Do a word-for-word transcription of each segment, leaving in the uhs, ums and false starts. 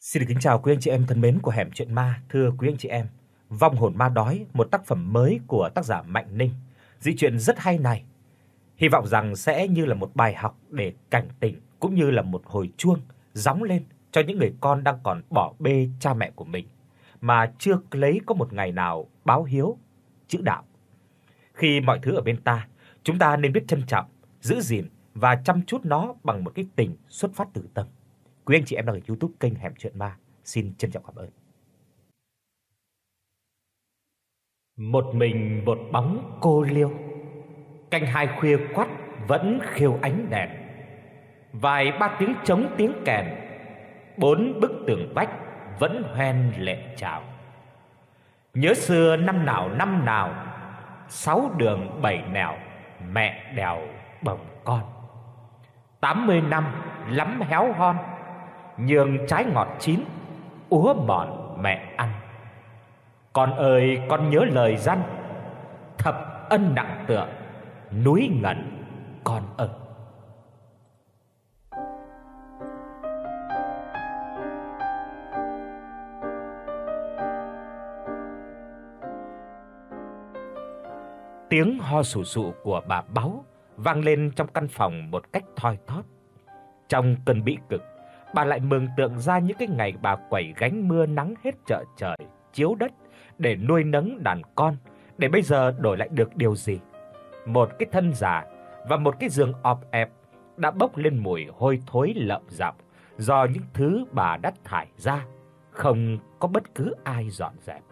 Xin được kính chào quý anh chị em thân mến của Hẻm Chuyện Ma. Thưa quý anh chị em, Vong hồn ma đói, một tác phẩm mới của tác giả Mạnh Ninh. Dị truyện rất hay này, hy vọng rằng sẽ như là một bài học để cảnh tỉnh cũng như là một hồi chuông gióng lên cho những người con đang còn bỏ bê cha mẹ của mình mà chưa lấy có một ngày nào báo hiếu chữ đạo. Khi mọi thứ ở bên ta, chúng ta nên biết trân trọng, giữ gìn và chăm chút nó bằng một cái tình xuất phát từ tâm. Quý anh chị em đang ở YouTube kênh Hẻm Chuyện Ma, xin trân trọng cảm ơn. Một mình một bóng cô liêu, canh hai khuya quắt vẫn khiêu ánh đèn. Vài ba tiếng trống tiếng kèn, bốn bức tường vách vẫn hoen lệ chào. Nhớ xưa năm nào năm nào, sáu đường bảy nẻo, mẹ đèo bồng con. Tám mươi năm lắm héo hon, nhường trái ngọt chín, úa mòn mẹ ăn. Con ơi con nhớ lời răn, thập ân nặng tựa, núi ngẩn con ơi. Tiếng ho sù sụ của bà Báu vang lên trong căn phòng một cách thoi thóp. Trong cơn bĩ cực, bà lại mường tượng ra những cái ngày bà quẩy gánh mưa nắng hết chợ trời, chiếu đất để nuôi nấng đàn con, để bây giờ đổi lại được điều gì? Một cái thân già và một cái giường ọp ẹp đã bốc lên mùi hôi thối lợm giọng do những thứ bà đã thải ra, không có bất cứ ai dọn dẹp.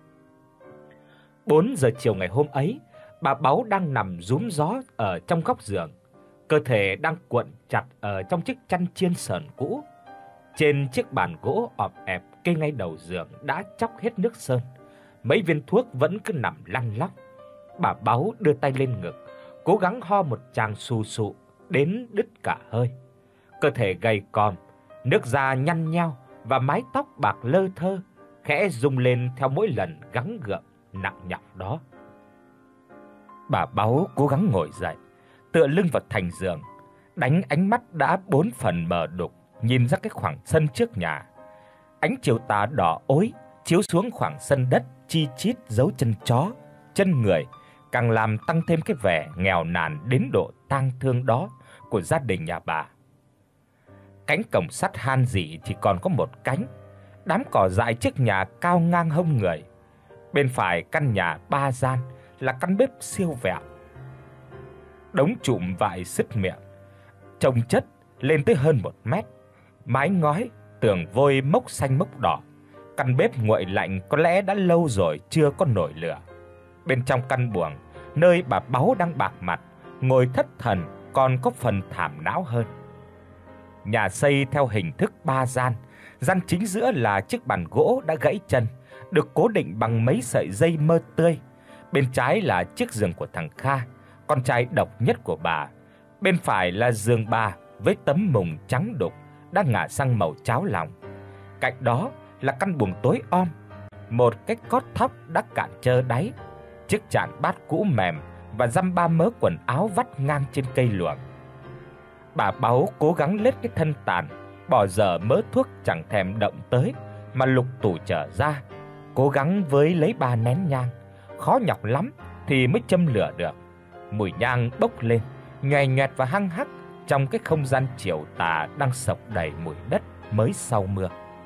Bốn giờ chiều ngày hôm ấy, bà Báu đang nằm rúm gió ở trong góc giường, cơ thể đang cuộn chặt ở trong chiếc chăn chiên sờn cũ. Trên chiếc bàn gỗ ọp ẹp kê ngay đầu giường đã chóc hết nước sơn, mấy viên thuốc vẫn cứ nằm lăn lóc. Bà Báu đưa tay lên ngực, cố gắng ho một tràng sù sụ đến đứt cả hơi. Cơ thể gầy còm, nước da nhăn nheo và mái tóc bạc lơ thơ khẽ rung lên theo mỗi lần gắng gượng nặng nhọc đó. Bà Báu cố gắng ngồi dậy, tựa lưng vào thành giường, đánh ánh mắt đã bốn phần mờ đục nhìn ra cái khoảng sân trước nhà. Ánh chiều tà đỏ ối chiếu xuống khoảng sân đất chi chít dấu chân chó, chân người, càng làm tăng thêm cái vẻ nghèo nàn đến độ tang thương đó của gia đình nhà bà. Cánh cổng sắt han rỉ chỉ còn có một cánh, đám cỏ dại trước nhà cao ngang hông người. Bên phải căn nhà ba gian là căn bếp siêu vẹo. Đống chùm vải sứt miệng, chồng chất lên tới hơn một mét, mái ngói, tường vôi mốc xanh mốc đỏ. Căn bếp nguội lạnh có lẽ đã lâu rồi chưa có nổi lửa. Bên trong căn buồng, nơi bà Báu đang bạc mặt, ngồi thất thần còn có phần thảm não hơn. Nhà xây theo hình thức ba gian, gian chính giữa là chiếc bàn gỗ đã gãy chân, được cố định bằng mấy sợi dây mơ tươi. Bên trái là chiếc giường của thằng Kha, con trai độc nhất của bà. Bên phải là giường bà với tấm mùng trắng đục đã ngả sang màu cháo lòng. Cạnh đó là căn buồng tối om, một cái cót thóc đã cạn trơ đáy, chiếc chạn bát cũ mềm và dăm ba mớ quần áo vắt ngang trên cây luộc. Bà Báu cố gắng lết cái thân tàn, bỏ dở mớ thuốc chẳng thèm động tới mà lục tủ trở ra, cố gắng với lấy ba nén nhang, khó nhọc lắm thì mới châm lửa được. Mùi nhang bốc lên, nhòe nhòe và hăng hắc trong cái không gian chiều tà đang sộc đầy mùi đất mới sau mưa.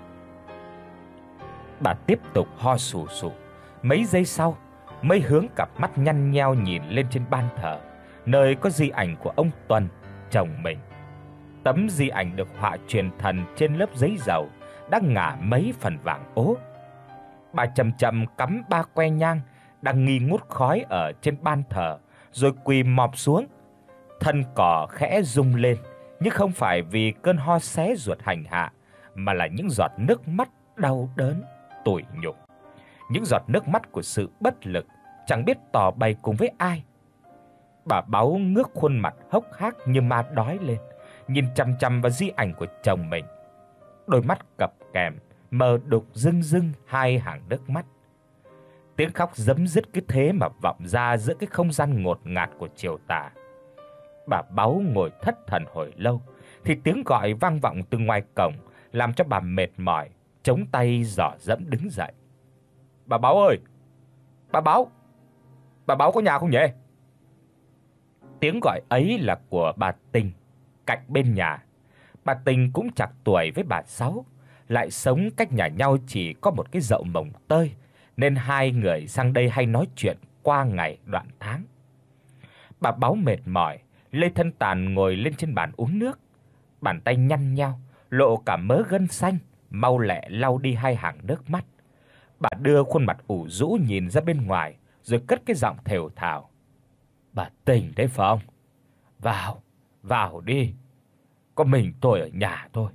Bà tiếp tục ho sù sụ, mấy giây sau mới hướng cặp mắt nhăn nheo nhìn lên trên ban thờ, nơi có di ảnh của ông Tuần, chồng mình. Tấm di ảnh được họa truyền thần trên lớp giấy dầu đã ngả mấy phần vàng ố. Bà chậm chậm cắm ba que nhang đang nghi ngút khói ở trên ban thờ, rồi quỳ mọp xuống. Thân cỏ khẽ rung lên, nhưng không phải vì cơn ho xé ruột hành hạ, mà là những giọt nước mắt đau đớn, tủi nhục. Những giọt nước mắt của sự bất lực, chẳng biết tỏ bày cùng với ai. Bà Báu ngước khuôn mặt hốc hác như ma đói lên, nhìn chằm chằm vào di ảnh của chồng mình. Đôi mắt cặp kèm, mờ đục rưng rưng hai hàng nước mắt. Tiếng khóc giấm dứt cứ thế mà vọng ra giữa cái không gian ngột ngạt của chiều tà. Bà Báu ngồi thất thần hồi lâu thì tiếng gọi vang vọng từ ngoài cổng, làm cho bà mệt mỏi, chống tay dò dẫm đứng dậy. "Bà Báo ơi! Bà Báo! Bà Báo có nhà không nhỉ?" Tiếng gọi ấy là của bà Tình, cạnh bên nhà. Bà Tình cũng chạc tuổi với bà Sáu, lại sống cách nhà nhau chỉ có một cái dậu mồng tơi, nên hai người sang đây hay nói chuyện qua ngày đoạn tháng. Bà Báo mệt mỏi, lê thân tàn ngồi lên trên bàn uống nước, bàn tay nhăn nhao, lộ cả mớ gân xanh, mau lẹ lau đi hai hàng nước mắt. Bà đưa khuôn mặt ủ rũ nhìn ra bên ngoài, rồi cất cái giọng thều thào: "Bà Tình đấy phải không? Vào, vào đi. Có mình tôi ở nhà thôi."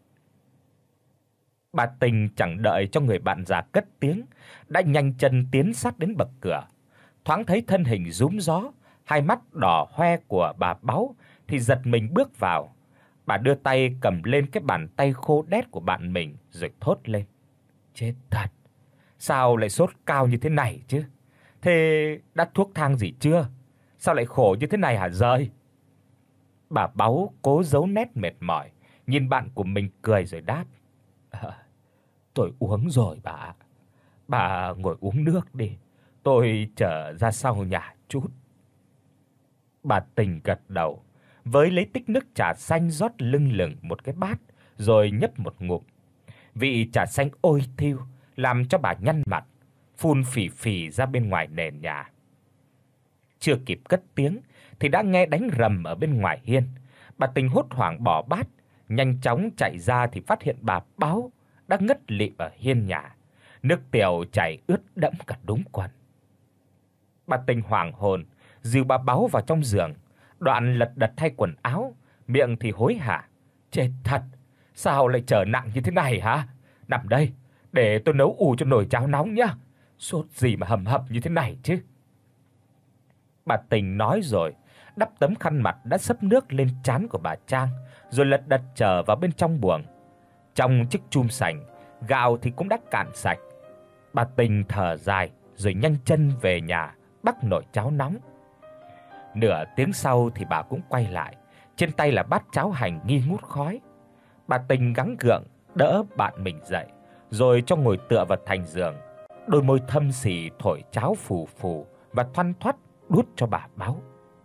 Bà Tình chẳng đợi cho người bạn già cất tiếng, đã nhanh chân tiến sát đến bậc cửa. Thoáng thấy thân hình rúm gió, hai mắt đỏ hoe của bà Báo thì giật mình bước vào. Bà đưa tay cầm lên cái bàn tay khô đét của bạn mình rồi thốt lên: "Chết thật. Sao lại sốt cao như thế này chứ? Thế đã thuốc thang gì chưa? Sao lại khổ như thế này hả Dơi?" Bà Báo cố giấu nét mệt mỏi, nhìn bạn của mình cười rồi đáp: "À, tôi uống rồi bà ạ. Bà ngồi uống nước đi, tôi trở ra sau nhà chút." Bà Tình gật đầu, với lấy tích nước trà xanh rót lưng lửng một cái bát, rồi nhấp một ngụm. Vị trà xanh ôi thiu làm cho bà nhăn mặt, phun phì phì ra bên ngoài nền nhà. Chưa kịp cất tiếng thì đã nghe đánh rầm ở bên ngoài hiên. Bà Tình hốt hoảng bỏ bát, nhanh chóng chạy ra thì phát hiện bà Báo đã ngất lịm ở hiên nhà, nước tiểu chảy ướt đẫm cả đống quần. Bà Tình hoảng hồn, dìu bà Báo vào trong giường, đoạn lật đật thay quần áo, miệng thì hối hả: "Chết thật, sao lại trở nặng như thế này hả? Nằm đây, để tôi nấu ủ cho nồi cháo nóng nhá. Sốt gì mà hầm hập như thế này chứ?" Bà Tình nói rồi, đắp tấm khăn mặt đã xấp nước lên trán của bà Trang, rồi lật đật trở vào bên trong buồng. Trong chiếc chum sành, gạo thì cũng đã cạn sạch. Bà Tình thở dài rồi nhanh chân về nhà bắc nồi cháo nóng. Nửa tiếng sau thì bà cũng quay lại, trên tay là bát cháo hành nghi ngút khói. Bà Tình gắng gượng đỡ bạn mình dậy, rồi cho ngồi tựa vào thành giường, đôi môi thâm sì thổi cháo phù phù và thoăn thoắt đút cho bà Báo.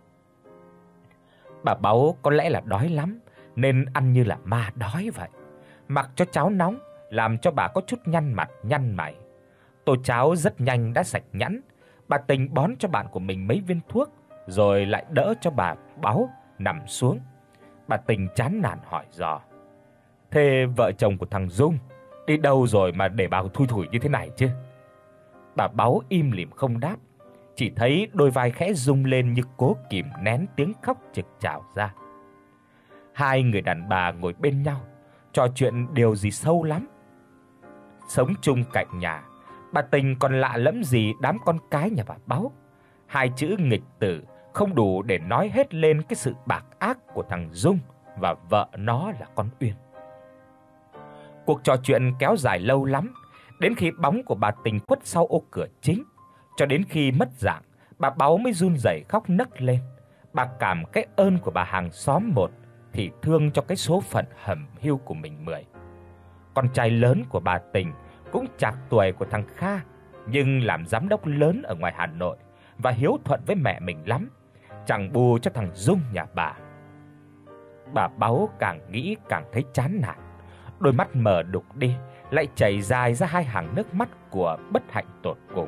Bà Báo có lẽ là đói lắm nên ăn như là ma đói vậy. Mặc cho cháo nóng làm cho bà có chút nhăn mặt nhăn mày. Tô cháo rất nhanh đã sạch nhẵn. Bà Tình bón cho bạn của mình mấy viên thuốc, rồi lại đỡ cho bà Báo nằm xuống. Bà Tình chán nản hỏi dò: "Thế vợ chồng của thằng Dung đi đâu rồi mà để bà thui thủi như thế này chứ?" Bà Báo im lìm không đáp, chỉ thấy đôi vai khẽ rung lên như cố kìm nén tiếng khóc trực trào ra. Hai người đàn bà ngồi bên nhau, trò chuyện điều gì sâu lắm. Sống chung cạnh nhà, bà Tình còn lạ lẫm gì đám con cái nhà bà Báo. Hai chữ nghịch tử không đủ để nói hết lên cái sự bạc ác của thằng Dung và vợ nó là con Uyên. Cuộc trò chuyện kéo dài lâu lắm, đến khi bóng của bà Tình khuất sau ô cửa chính, cho đến khi mất dạng, bà Báo mới run rẩy khóc nấc lên. Bà cảm cái ơn của bà hàng xóm một thì thương cho cái số phận hầm hiu của mình mười. Con trai lớn của bà Tình cũng trạc tuổi của thằng Kha, nhưng làm giám đốc lớn ở ngoài Hà Nội và hiếu thuận với mẹ mình lắm, chẳng bù cho thằng Dung nhà bà. Bà Báo càng nghĩ càng thấy chán nản, đôi mắt mờ đục đi, lại chảy dài ra hai hàng nước mắt của bất hạnh tột cùng.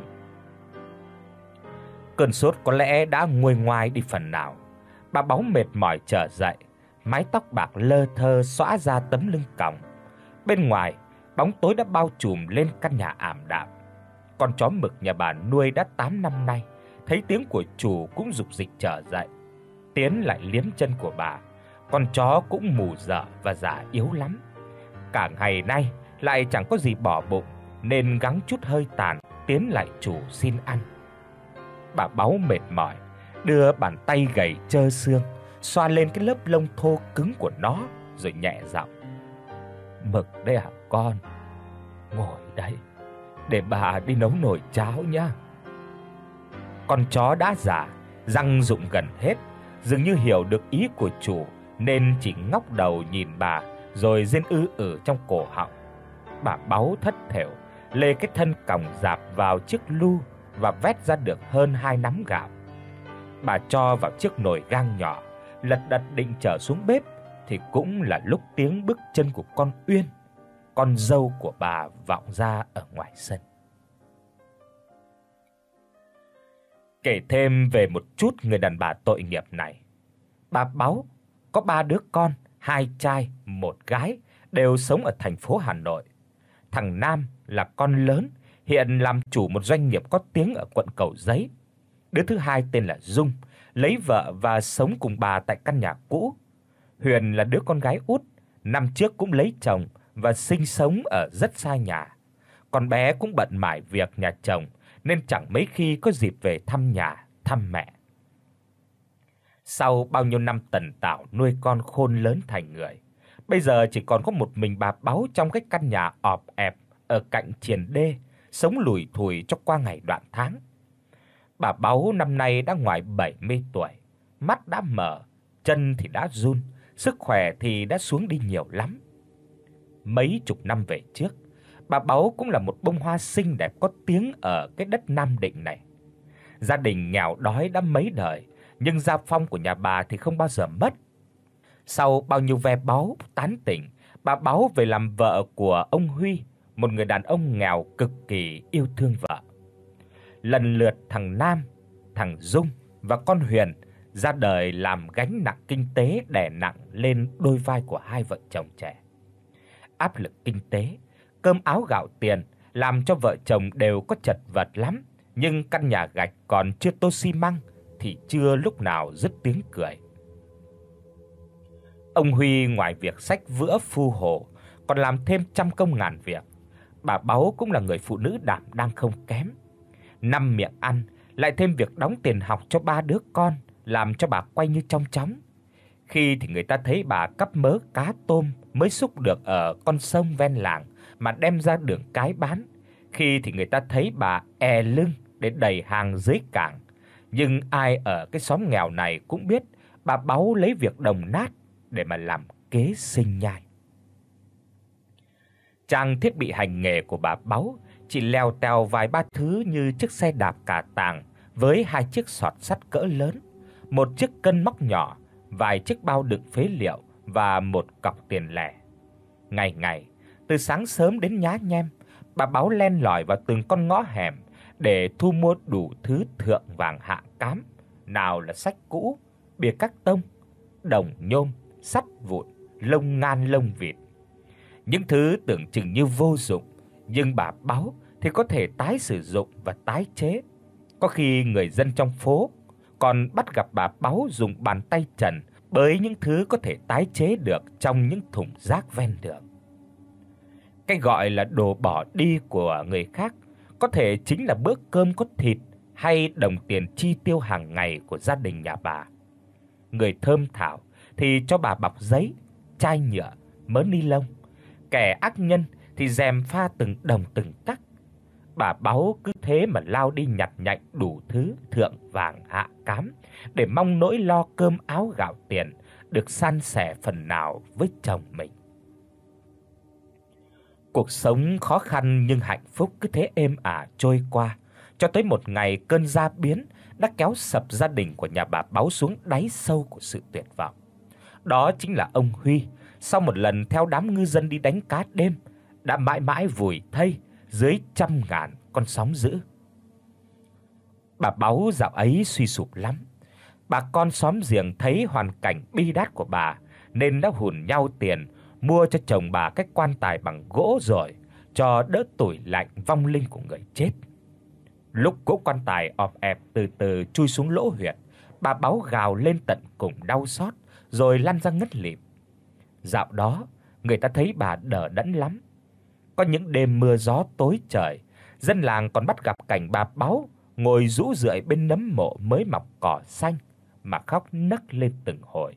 Cơn sốt có lẽ đã nguôi ngoai đi phần nào. Bà Báo mệt mỏi trở dậy, mái tóc bạc lơ thơ xõa ra tấm lưng còng. Bên ngoài, bóng tối đã bao trùm lên căn nhà ảm đạm. Con chó mực nhà bà nuôi đã tám năm nay, thấy tiếng của chủ cũng rục rịch trở dậy. Tiến lại liếm chân của bà. Con chó cũng mù dở và già yếu lắm. Cả ngày nay lại chẳng có gì bỏ bụng, nên gắng chút hơi tàn tiến lại chủ xin ăn. Bà Báo mệt mỏi, đưa bàn tay gầy trơ xương xoa lên cái lớp lông thô cứng của nó, rồi nhẹ giọng: "Mực đây hả con? Ngồi đây, để bà đi nấu nồi cháo nhá." Con chó đã già, răng rụng gần hết, dường như hiểu được ý của chủ nên chỉ ngóc đầu nhìn bà rồi rên ư ử trong cổ họng. Bà Báu thất thểu lê cái thân còng rạp vào chiếc lu và vét ra được hơn hai nắm gạo. Bà cho vào chiếc nồi gang nhỏ, lật đật định trở xuống bếp thì cũng là lúc tiếng bước chân của con Uyên, con dâu của bà, vọng ra ở ngoài sân. Kể thêm về một chút người đàn bà tội nghiệp này. Bà Báu có ba đứa con, hai trai, một gái, đều sống ở thành phố Hà Nội. Thằng Nam là con lớn, hiện làm chủ một doanh nghiệp có tiếng ở quận Cầu Giấy. Đứa thứ hai tên là Dung, lấy vợ và sống cùng bà tại căn nhà cũ. Huyền là đứa con gái út, năm trước cũng lấy chồng và sinh sống ở rất xa nhà. Con bé cũng bận mải việc nhà chồng nên chẳng mấy khi có dịp về thăm nhà, thăm mẹ. Sau bao nhiêu năm tần tảo nuôi con khôn lớn thành người, bây giờ chỉ còn có một mình bà Báu trong cái căn nhà ọp ẹp ở cạnh triền đê, sống lủi thủi cho qua ngày đoạn tháng. Bà Báu năm nay đã ngoài bảy mươi tuổi, mắt đã mờ, chân thì đã run, sức khỏe thì đã xuống đi nhiều lắm. Mấy chục năm về trước, bà Báu cũng là một bông hoa xinh đẹp có tiếng ở cái đất Nam Định này. Gia đình nghèo đói đã mấy đời, nhưng gia phong của nhà bà thì không bao giờ mất. Sau bao nhiêu ve báu tán tỉnh, bà Báu về làm vợ của ông Huy, một người đàn ông nghèo cực kỳ yêu thương vợ. Lần lượt thằng Nam, thằng Dung và con Huyền ra đời làm gánh nặng kinh tế đè nặng lên đôi vai của hai vợ chồng trẻ. Áp lực kinh tế, cơm áo gạo tiền làm cho vợ chồng đều có chật vật lắm, nhưng căn nhà gạch còn chưa tô xi măng thì chưa lúc nào dứt tiếng cười. Ông Huy ngoài việc xách vữa phu hồ, còn làm thêm trăm công ngàn việc. Bà Báu cũng là người phụ nữ đảm đang không kém. Năm miệng ăn, lại thêm việc đóng tiền học cho ba đứa con, làm cho bà quay như trong chóng. Khi thì người ta thấy bà cắp mớ cá tôm mới xúc được ở con sông ven làng mà đem ra đường cái bán, khi thì người ta thấy bà è lưng để đẩy hàng dưới cảng. Nhưng ai ở cái xóm nghèo này cũng biết bà Báu lấy việc đồng nát để mà làm kế sinh nhai. Trang thiết bị hành nghề của bà Báu chỉ leo tèo vài ba thứ như chiếc xe đạp cà tàng với hai chiếc sọt sắt cỡ lớn, một chiếc cân móc nhỏ, vài chiếc bao đựng phế liệu và một cọc tiền lẻ. Ngày ngày, từ sáng sớm đến nhá nhem, bà Báu len lỏi vào từng con ngõ hẻm để thu mua đủ thứ thượng vàng hạ cám, nào là sách cũ, bìa các tông, đồng nhôm, sắt vụn, lông ngan lông vịt. Những thứ tưởng chừng như vô dụng, nhưng bà Báu thì có thể tái sử dụng và tái chế. Có khi người dân trong phố còn bắt gặp bà Báu dùng bàn tay trần bới những thứ có thể tái chế được trong những thùng rác ven đường. Cái gọi là đồ bỏ đi của người khác có thể chính là bữa cơm có thịt hay đồng tiền chi tiêu hàng ngày của gia đình nhà bà. Người thơm thảo thì cho bà bọc giấy, chai nhựa, mớ ni lông. Kẻ ác nhân thì rèm pha từng đồng từng tắc. Bà Báu cứ thế mà lao đi nhặt nhạnh đủ thứ thượng vàng hạ cám để mong nỗi lo cơm áo gạo tiền được san sẻ phần nào với chồng mình. Cuộc sống khó khăn nhưng hạnh phúc cứ thế êm ả trôi qua, cho tới một ngày cơn gia biến đã kéo sập gia đình của nhà bà Báu xuống đáy sâu của sự tuyệt vọng. Đó chính là ông Huy, sau một lần theo đám ngư dân đi đánh cá đêm, đã mãi mãi vùi thây dưới trăm ngàn con sóng dữ. Bà Báu dạo ấy suy sụp lắm. Bà con xóm giềng thấy hoàn cảnh bi đát của bà nên đã hùn nhau tiền mua cho chồng bà cái quan tài bằng gỗ rồi cho đỡ tủi lạnh vong linh của người chết. Lúc cỗ quan tài ọp ẹp từ từ chui xuống lỗ huyệt, bà Báu gào lên tận cùng đau xót rồi lăn ra ngất lịm. Dạo đó, người ta thấy bà đờ đẫn lắm. Có những đêm mưa gió tối trời, dân làng còn bắt gặp cảnh bà Báu ngồi rũ rượi bên nấm mộ mới mọc cỏ xanh mà khóc nấc lên từng hồi.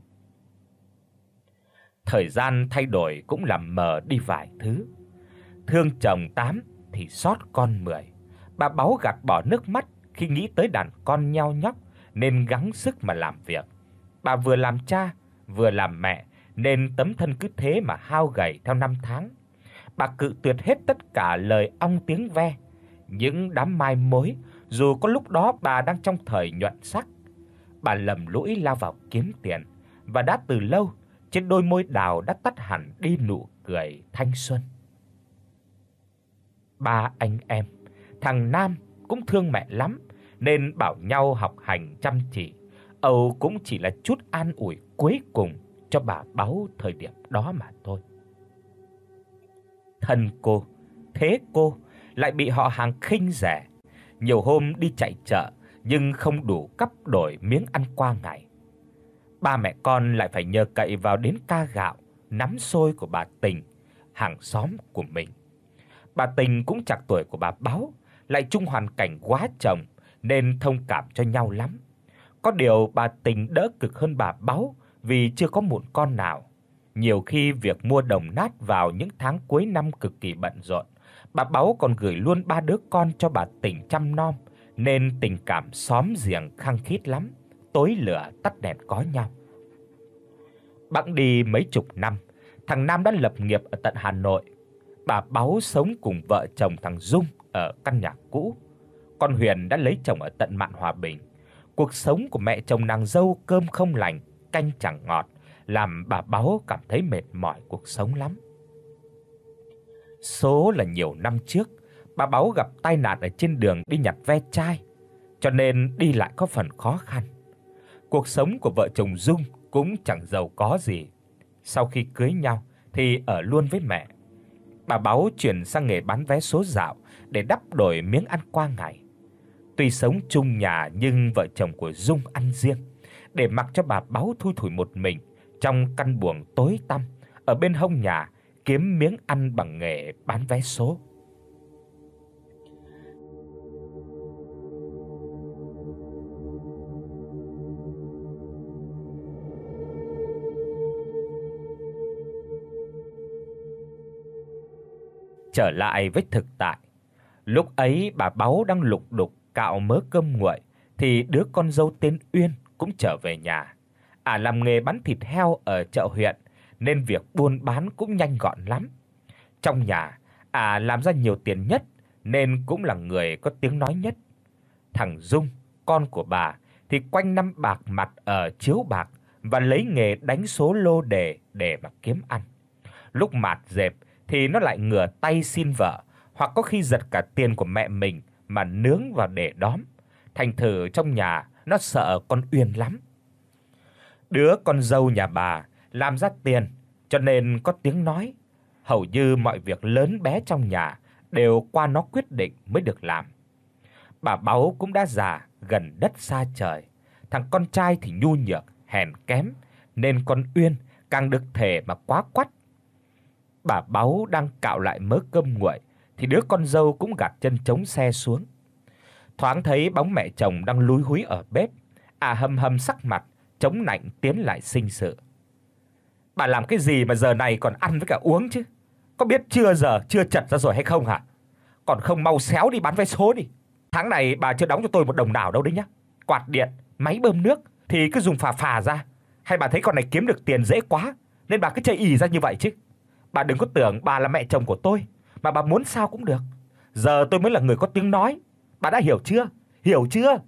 Thời gian thay đổi cũng làm mờ đi vài thứ. Thương chồng tám thì xót con mười. Bà Báu gạt bỏ nước mắt khi nghĩ tới đàn con nheo nhóc nên gắng sức mà làm việc. Bà vừa làm cha, vừa làm mẹ nên tấm thân cứ thế mà hao gầy theo năm tháng. Bà cự tuyệt hết tất cả lời ong tiếng ve, những đám mai mối, dù có lúc đó bà đang trong thời nhuận sắc. Bà lầm lũi lao vào kiếm tiền, và đã từ lâu trên đôi môi đào đã tắt hẳn đi nụ cười thanh xuân. Ba anh em, thằng Nam cũng thương mẹ lắm nên bảo nhau học hành chăm chỉ. Âu cũng chỉ là chút an ủi cuối cùng cho bà Báu thời điểm đó mà thôi. Thân cô, thế cô lại bị họ hàng khinh rẻ. Nhiều hôm đi chạy chợ nhưng không đủ cắp đổi miếng ăn qua ngày. Ba mẹ con lại phải nhờ cậy vào đến ca gạo, nắm xôi của bà Tình, hàng xóm của mình. Bà Tình cũng trạc tuổi của bà Báu, lại chung hoàn cảnh quá chồng nên thông cảm cho nhau lắm. Có điều bà Tình đỡ cực hơn bà Báu vì chưa có mụn con nào. Nhiều khi việc mua đồng nát vào những tháng cuối năm cực kỳ bận rộn, bà Báu còn gửi luôn ba đứa con cho bà Tình chăm nom, nên tình cảm xóm giềng khăng khít lắm, tối lửa tắt đèn có nhau. Bẵng đi mấy chục năm, thằng Nam đã lập nghiệp ở tận Hà Nội. Bà Báu sống cùng vợ chồng thằng Dung ở căn nhà cũ. Con Huyền đã lấy chồng ở tận Mạn Hòa Bình. Cuộc sống của mẹ chồng nàng dâu cơm không lành, canh chẳng ngọt, làm bà Báu cảm thấy mệt mỏi cuộc sống lắm. Số là nhiều năm trước, bà Báu gặp tai nạn ở trên đường đi nhặt ve chai, cho nên đi lại có phần khó khăn. Cuộc sống của vợ chồng Dung cũng chẳng giàu có gì. Sau khi cưới nhau thì ở luôn với mẹ. Bà Báu chuyển sang nghề bán vé số dạo để đắp đổi miếng ăn qua ngày. Tuy sống chung nhà nhưng vợ chồng của Dung ăn riêng, để mặc cho bà Báu thui thủi một mình trong căn buồng tối tăm ở bên hông nhà kiếm miếng ăn bằng nghề bán vé số. Trở lại với thực tại, lúc ấy bà Báu đang lục đục cạo mớ cơm nguội thì đứa con dâu tên Uyên cũng trở về nhà. Ả làm nghề bán thịt heo ở chợ huyện nên việc buôn bán cũng nhanh gọn lắm. Trong nhà, Ả làm ra nhiều tiền nhất nên cũng là người có tiếng nói nhất. Thằng Dung, con của bà thì quanh năm bạc mặt ở chiếu bạc và lấy nghề đánh số lô đề để mà kiếm ăn. Lúc mạt dẹp thì nó lại ngửa tay xin vợ, hoặc có khi giật cả tiền của mẹ mình mà nướng vào để đóm. Thành thử trong nhà nó sợ con Uyên lắm. Đứa con dâu nhà bà làm ra tiền cho nên có tiếng nói, hầu như mọi việc lớn bé trong nhà đều qua nó quyết định mới được làm. Bà Báu cũng đã già, gần đất xa trời. Thằng con trai thì nhu nhược, hèn kém, nên con Uyên càng được thể mà quá quắt. Bà Báu đang cạo lại mớ cơm nguội thì đứa con dâu cũng gạt chân chống xe xuống. Thoáng thấy bóng mẹ chồng đang lúi húi ở bếp, à hầm hầm sắc mặt, chống nạnh tiến lại sinh sự. Bà làm cái gì mà giờ này còn ăn với cả uống chứ? Có biết chưa giờ chưa chật ra rồi hay không hả? Còn không mau xéo đi bán vé số đi. Tháng này bà chưa đóng cho tôi một đồng nào đâu đấy nhá. Quạt điện, máy bơm nước thì cứ dùng phà phà ra. Hay bà thấy con này kiếm được tiền dễ quá nên bà cứ chây ì ra như vậy chứ? Bà đừng có tưởng bà là mẹ chồng của tôi, mà bà muốn sao cũng được. Giờ tôi mới là người có tiếng nói. Bà đã hiểu chưa? Hiểu chưa?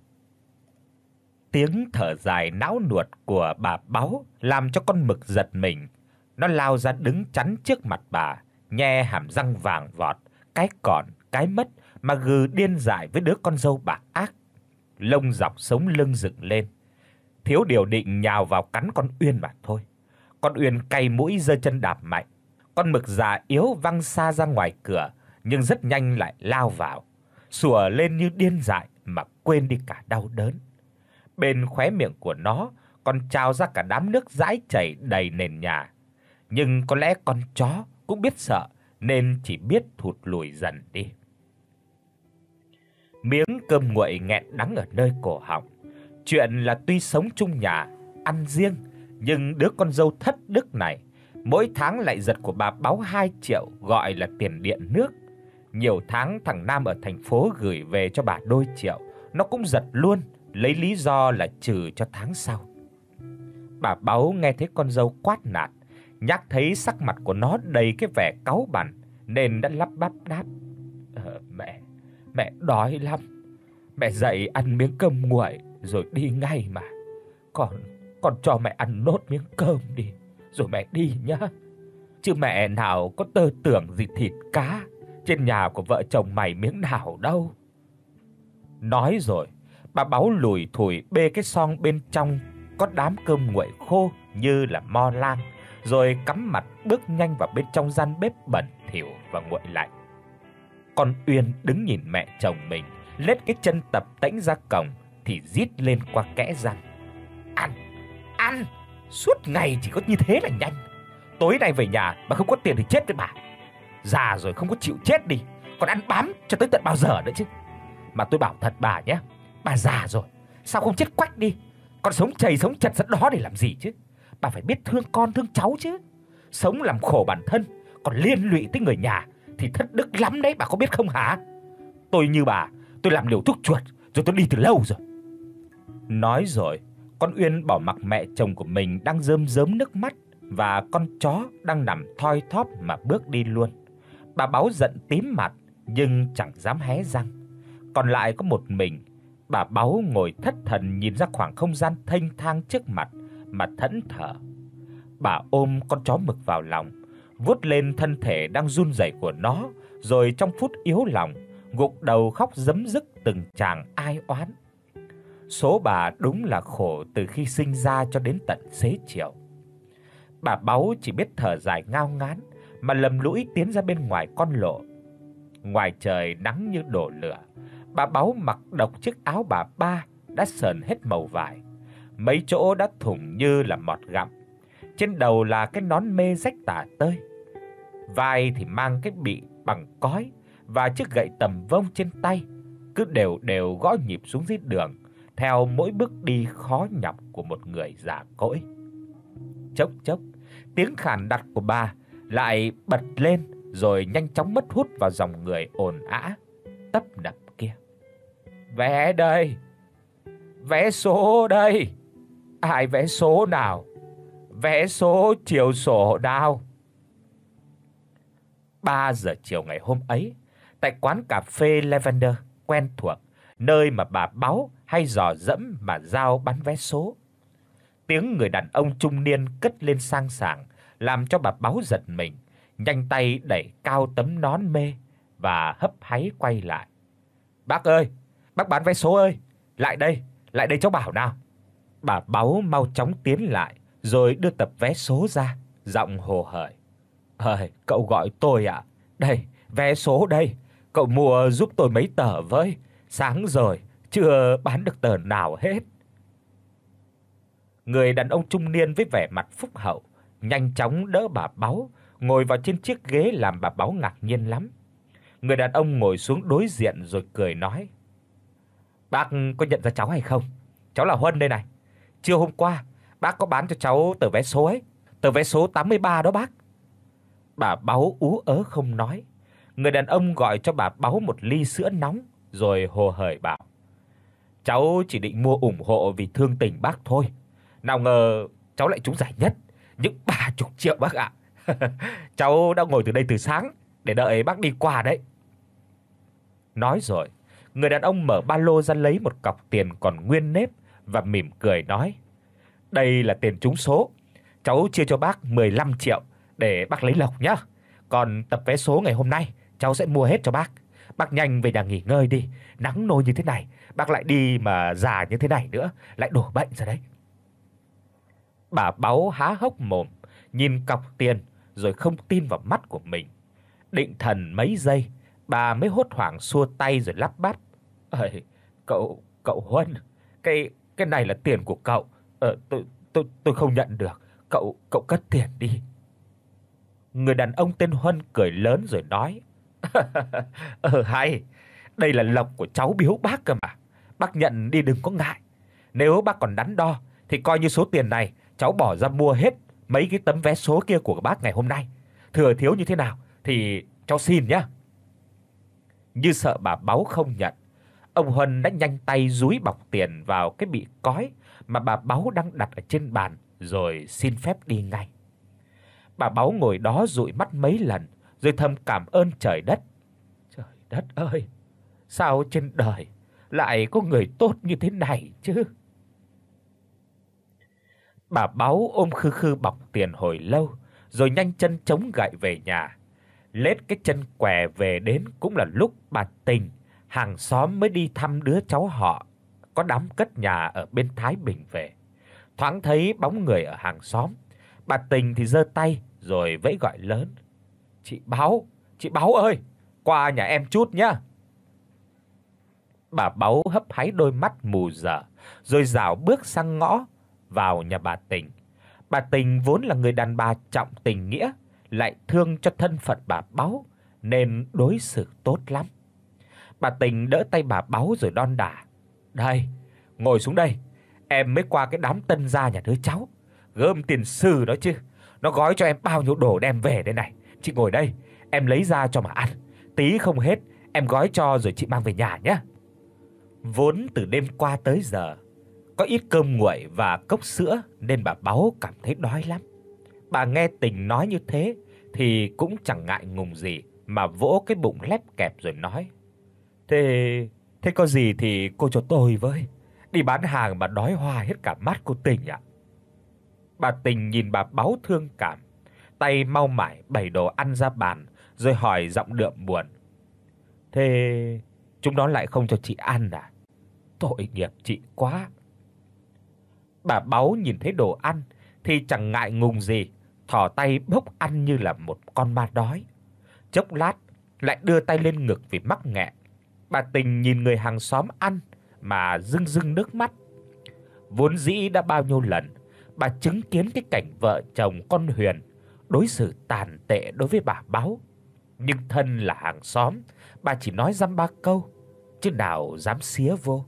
Tiếng thở dài não nuột của bà Báu làm cho con Mực giật mình. Nó lao ra đứng chắn trước mặt bà, nhe hàm răng vàng vọt, cái còn cái mất mà gừ điên dại với đứa con dâu bạc ác. Lông dọc sống lưng dựng lên, thiếu điều định nhào vào cắn con Uyên mà thôi. Con Uyên cay mũi giơ chân đạp mạnh. Con Mực già yếu văng xa ra ngoài cửa, nhưng rất nhanh lại lao vào, sủa lên như điên dại mà quên đi cả đau đớn. Bên khóe miệng của nó còn trào ra cả đám nước dãi chảy đầy nền nhà. Nhưng có lẽ con chó cũng biết sợ nên chỉ biết thụt lùi dần đi. Miếng cơm nguội nghẹn đắng ở nơi cổ họng. Chuyện là tuy sống chung nhà, ăn riêng, nhưng đứa con dâu thất đức này mỗi tháng lại giật của bà Báu hai triệu gọi là tiền điện nước. Nhiều tháng thằng Nam ở thành phố gửi về cho bà đôi triệu, nó cũng giật luôn, lấy lý do là trừ cho tháng sau. Bà Báu nghe thấy con dâu quát nạt Nhác thấy sắc mặt của nó đầy cái vẻ cáu bẳn nên đã lắp bắp đáp: ờ, "Mẹ, mẹ đói lắm. Mẹ dậy ăn miếng cơm nguội rồi đi ngay mà. Con con cho mẹ ăn nốt miếng cơm đi rồi mẹ đi nhá. Chứ mẹ nào có tơ tưởng gì thịt cá trên nhà của vợ chồng mày miếng nào đâu." Nói rồi, bà Báu lủi thủi bê cái xoong bên trong có đám cơm nguội khô như là mo lang, rồi cắm mặt bước nhanh vào bên trong gian bếp bẩn thỉu và nguội lạnh. Con Uyên đứng nhìn mẹ chồng mình lết cái chân tập tễnh ra cổng thì rít lên qua kẽ răng: "Ăn, ăn, suốt ngày chỉ có như thế là nhanh. Tối nay về nhà mà không có tiền thì chết với bà. Già rồi không có chịu chết đi, còn ăn bám cho tới tận bao giờ nữa chứ. Mà tôi bảo thật bà nhé, bà già rồi, sao không chết quách đi, còn sống chầy sống chật ra đó để làm gì chứ? Bà phải biết thương con thương cháu chứ. Sống làm khổ bản thân, còn liên lụy tới người nhà thì thất đức lắm đấy, bà có biết không hả? Tôi như bà, tôi làm liều thuốc chuột rồi tôi đi từ lâu rồi." Nói rồi, con Uyên bỏ mặc mẹ chồng của mình đang rơm rớm nước mắt và con chó đang nằm thoi thóp mà bước đi luôn. Bà Báu giận tím mặt nhưng chẳng dám hé răng. Còn lại có một mình, bà Báu ngồi thất thần nhìn ra khoảng không gian thênh thang trước mặt mà thẫn thờ. Bà ôm con chó mực vào lòng, vuốt lên thân thể đang run rẩy của nó, rồi trong phút yếu lòng, gục đầu khóc rấm rức từng tràng ai oán. Số bà đúng là khổ từ khi sinh ra cho đến tận xế chiều. Bà Báu chỉ biết thở dài ngao ngán mà lầm lũi tiến ra bên ngoài con lộ. Ngoài trời nắng như đổ lửa, bà Báu mặc độc chiếc áo bà ba đã sờn hết màu vải, mấy chỗ đã thủng như là mọt gặm. Trên đầu là cái nón mê rách tả tơi, vai thì mang cái bị bằng cói và chiếc gậy tầm vông trên tay, cứ đều đều gõ nhịp xuống dưới đường theo mỗi bước đi khó nhọc của một người già cỗi. Chốc chốc, tiếng khàn đặc của bà lại bật lên rồi nhanh chóng mất hút vào dòng người ồn ào tấp nập kia. "Vé đây, vé số đây, ai vé số nào, vé số chiều sổ nào." Ba giờ chiều ngày hôm ấy, tại quán cà phê Lavender quen thuộc, nơi mà bà Báu hay dò dẫm mà giao bán vé số, tiếng người đàn ông trung niên cất lên sang sảng làm cho bà Báu giật mình, nhanh tay đẩy cao tấm nón mê và hấp háy quay lại. "Bác ơi, bác bán vé số ơi, lại đây, lại đây cháu bảo nào." Bà Báu mau chóng tiến lại rồi đưa tập vé số ra, giọng hồ hởi: "Ơi, cậu gọi tôi ạ? À? Đây, vé số đây, cậu mua giúp tôi mấy tờ với, sáng rồi chưa bán được tờ nào hết." Người đàn ông trung niên với vẻ mặt phúc hậu nhanh chóng đỡ bà Báu ngồi vào trên chiếc ghế làm bà Báu ngạc nhiên lắm. Người đàn ông ngồi xuống đối diện rồi cười nói: "Bác có nhận ra cháu hay không? Cháu là Huân đây này. Trưa hôm qua bác có bán cho cháu tờ vé số ấy, tờ vé số tám mươi ba đó bác." Bà Báu ú ớ không nói. Người đàn ông gọi cho bà Báu một ly sữa nóng rồi hồ hởi bảo: "Cháu chỉ định mua ủng hộ vì thương tình bác thôi. Nào ngờ cháu lại trúng giải nhất, những ba mươi triệu bác ạ." "Cháu đã ngồi từ đây từ sáng để đợi bác đi qua đấy." Nói rồi, người đàn ông mở ba lô ra lấy một cọc tiền còn nguyên nếp và mỉm cười nói: "Đây là tiền trúng số, cháu chia cho bác mười lăm triệu để bác lấy lộc nhá. Còn tập vé số ngày hôm nay cháu sẽ mua hết cho bác. Bác nhanh về nhà nghỉ ngơi đi, nắng nôi như thế này, bác lại đi mà già như thế này nữa, lại đổ bệnh rồi đấy." Bà Báu há hốc mồm, nhìn cọc tiền rồi không tin vào mắt của mình. Định thần mấy giây, bà mới hốt hoảng xua tay rồi lắp bắp: "Ơi, cậu cậu Huân, cái cái này là tiền của cậu. Ờ tôi tôi tôi không nhận được. Cậu cậu cất tiền đi." Người đàn ông tên Huân cười lớn rồi nói: "Ờ hay, đây là lộc của cháu biếu bác cơ mà. Bác nhận đi đừng có ngại. Nếu bác còn đắn đo thì coi như số tiền này cháu bỏ ra mua hết mấy cái tấm vé số kia của bác ngày hôm nay. Thừa thiếu như thế nào thì cháu xin nhá." Như sợ bà Báu không nhận, ông Huân đã nhanh tay dúi bọc tiền vào cái bị cói mà bà Báu đang đặt ở trên bàn rồi xin phép đi ngay. Bà Báu ngồi đó dụi mắt mấy lần rồi thầm cảm ơn trời đất. Trời đất ơi, sao trên đời lại có người tốt như thế này chứ? Bà Báu ôm khư khư bọc tiền hồi lâu, rồi nhanh chân chống gậy về nhà. Lết cái chân què về đến cũng là lúc bà Tình, hàng xóm mới đi thăm đứa cháu họ có đám cất nhà ở bên Thái Bình về. Thoáng thấy bóng người ở hàng xóm, bà Tình thì giơ tay rồi vẫy gọi lớn: "Chị Báu, chị Báu ơi, qua nhà em chút nhá." Bà Báu hấp háy đôi mắt mù dở, rồi rảo bước sang ngõ vào nhà bà Tình. Bà Tình vốn là người đàn bà trọng tình nghĩa, lại thương cho thân phận bà Báu nên đối xử tốt lắm. Bà Tình đỡ tay bà Báu rồi đon đả: "Đây, ngồi xuống đây, em mới qua cái đám tân gia nhà đứa cháu, gom tiền sư đó chứ. Nó gói cho em bao nhiêu đồ đem về đây này. Chị ngồi đây, em lấy ra cho mà ăn. Tí không hết, em gói cho rồi chị mang về nhà nhé." Vốn từ đêm qua tới giờ có ít cơm nguội và cốc sữa nên bà Báu cảm thấy đói lắm. Bà nghe Tình nói như thế thì cũng chẳng ngại ngùng gì mà vỗ cái bụng lép kẹp rồi nói: "Thế thế có gì thì cô cho tôi với. Đi bán hàng mà đói hoa hết cả mắt cô Tình ạ." Bà Tình nhìn bà Báu thương cảm, tay mau mải bày đồ ăn ra bàn rồi hỏi giọng đượm buồn: "Thế chúng nó lại không cho chị ăn à? Tội nghiệp chị quá." Bà Báu nhìn thấy đồ ăn thì chẳng ngại ngùng gì, thò tay bốc ăn như là một con ma đói. Chốc lát lại đưa tay lên ngực vì mắc nghẹn. Bà Tình nhìn người hàng xóm ăn mà rưng rưng nước mắt. Vốn dĩ đã bao nhiêu lần bà chứng kiến cái cảnh vợ chồng con Huyền đối xử tàn tệ đối với bà Báu, nhưng thân là hàng xóm, bà chỉ nói dăm ba câu chứ nào dám xía vô.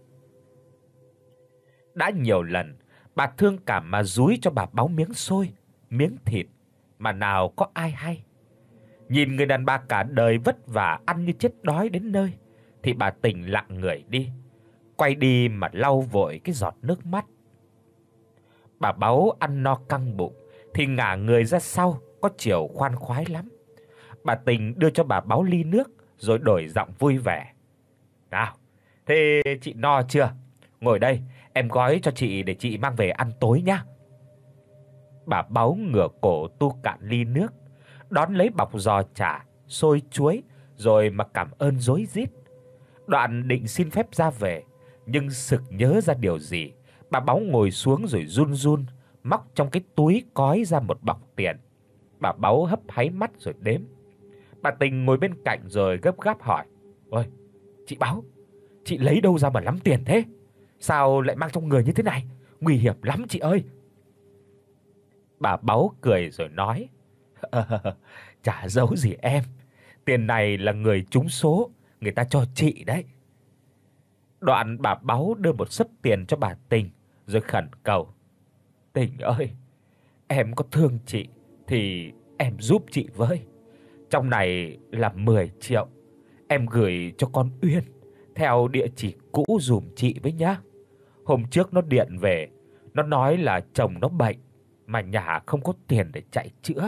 Đã nhiều lần bà thương cảm mà dúi cho bà Báu miếng xôi, miếng thịt mà nào có ai hay. Nhìn người đàn bà cả đời vất vả ăn như chết đói đến nơi thì bà Tình lặng người đi, quay đi mà lau vội cái giọt nước mắt. Bà Báu ăn no căng bụng thì ngả người ra sau, có chiều khoan khoái lắm. Bà Tình đưa cho bà Báu ly nước rồi đổi giọng vui vẻ: "Nào, thế chị no chưa? Ngồi đây, em gói cho chị để chị mang về ăn tối nhá." Bà Báu ngửa cổ tu cạn ly nước, đón lấy bọc giò chả, xôi chuối rồi mà cảm ơn rối rít. Đoạn định xin phép ra về, nhưng sực nhớ ra điều gì, bà Báu ngồi xuống rồi run run móc trong cái túi cói ra một bọc tiền. Bà Báu hấp háy mắt rồi đếm. Bà Tình ngồi bên cạnh rồi gấp gáp hỏi: "Ôi, chị Báu, chị lấy đâu ra mà lắm tiền thế? Sao lại mang trong người như thế này? Nguy hiểm lắm chị ơi." Bà Báu cười rồi nói: "Chả giấu gì em, tiền này là người trúng số, người ta cho chị đấy." Đoạn bà Báu đưa một xấp tiền cho bà Tình rồi khẩn cầu: "Tình ơi, em có thương chị thì em giúp chị với. Trong này là mười triệu, em gửi cho con Uyên theo địa chỉ cũ giùm chị với nhá. Hôm trước nó điện về, nó nói là chồng nó bệnh mà nhà không có tiền để chạy chữa."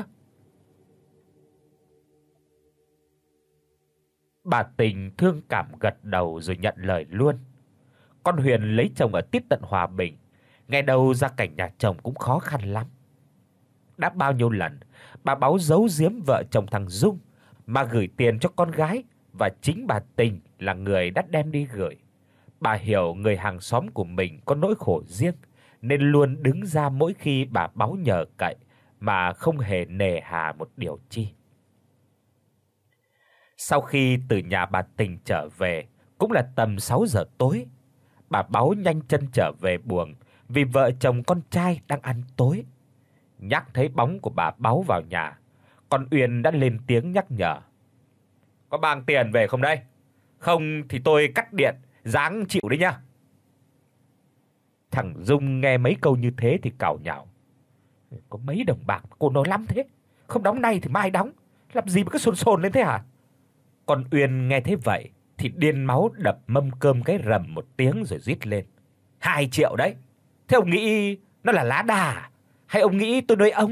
Bà Tình thương cảm gật đầu rồi nhận lời luôn. Con Huyền lấy chồng ở tít tận Hòa Bình, ngày đầu gia cảnh nhà chồng cũng khó khăn lắm. Đã bao nhiêu lần bà Báu giấu giếm vợ chồng thằng Dung mà gửi tiền cho con gái, và chính bà Tình là người đã đem đi gửi. Bà hiểu người hàng xóm của mình có nỗi khổ riêng nên luôn đứng ra mỗi khi bà Báu nhờ cậy mà không hề nề hà một điều chi. Sau khi từ nhà bà Tình trở về cũng là tầm sáu giờ tối, bà Báu nhanh chân trở về buồng vì vợ chồng con trai đang ăn tối. Nhắc thấy bóng của bà Báu vào nhà, con Uyên đã lên tiếng nhắc nhở: "Có mang tiền về không đây? Không thì tôi cắt điện, ráng chịu đấy nhá." Thằng Dung nghe mấy câu như thế thì càu nhàu: "Có mấy đồng bạc cô nói lắm thế, không đóng nay thì mai đóng, làm gì mà cứ sồn sồn lên thế hả?" Con Uyên nghe thế vậy thì điên máu, đập mâm cơm cái rầm một tiếng rồi rít lên: "Hai triệu đấy. Thế ông nghĩ nó là lá đà à? Hay ông nghĩ tôi nuôi ông,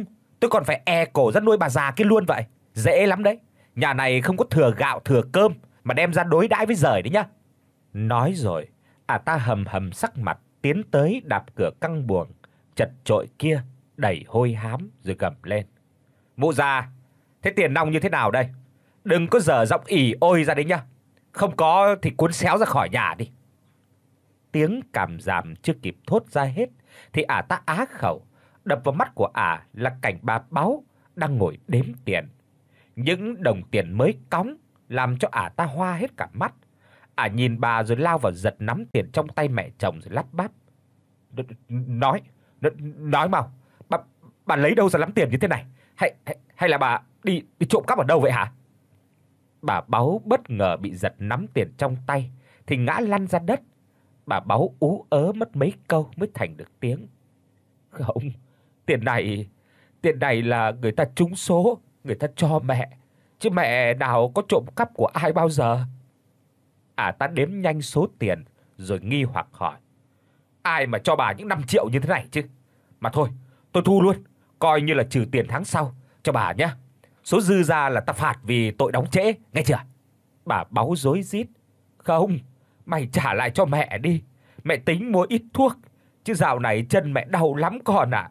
tôi còn phải e cổ ra nuôi bà già kia luôn vậy. Dễ lắm đấy. Nhà này không có thừa gạo thừa cơm mà đem ra đối đãi với giời đấy nhá." Nói rồi, ả ta hầm hầm sắc mặt tiến tới đạp cửa căn buồng chật chội kia đầy hôi hám rồi gầm lên: "Mụ già, thế tiền nong như thế nào đây? Đừng có dở giọng ỉ ôi ra đấy nhá. Không có thì cuốn xéo ra khỏi nhà đi." Tiếng càm ràm chưa kịp thốt ra hết thì ả ta á khẩu, đập vào mắt của ả là cảnh bà Báu đang ngồi đếm tiền. Những đồng tiền mới cóng làm cho ả ta hoa hết cả mắt. Ả nhìn bà rồi lao vào giật nắm tiền trong tay mẹ chồng rồi lắp bắp: "Nói, nói mau, bà bà lấy đâu ra lắm tiền như thế này? Hay hay, hay là bà đi đi trộm cắp ở đâu vậy hả?" Bà Báu bất ngờ bị giật nắm tiền trong tay thì ngã lăn ra đất. Bà Báu ú ớ mất mấy câu mới thành được tiếng: "Không, tiền này, tiền này là người ta trúng số, người ta cho mẹ, chứ mẹ nào có trộm cắp của ai bao giờ." Ả ta đếm nhanh số tiền rồi nghi hoặc hỏi: "Ai mà cho bà những năm triệu như thế này chứ? Mà thôi, tôi thu luôn, coi như là trừ tiền tháng sau cho bà nhé. Số dư ra là ta phạt vì tội đóng trễ, nghe chưa?" Bà Báu rối rít: "Không, mày trả lại cho mẹ đi. Mẹ tính mua ít thuốc, chứ dạo này chân mẹ đau lắm con ạ."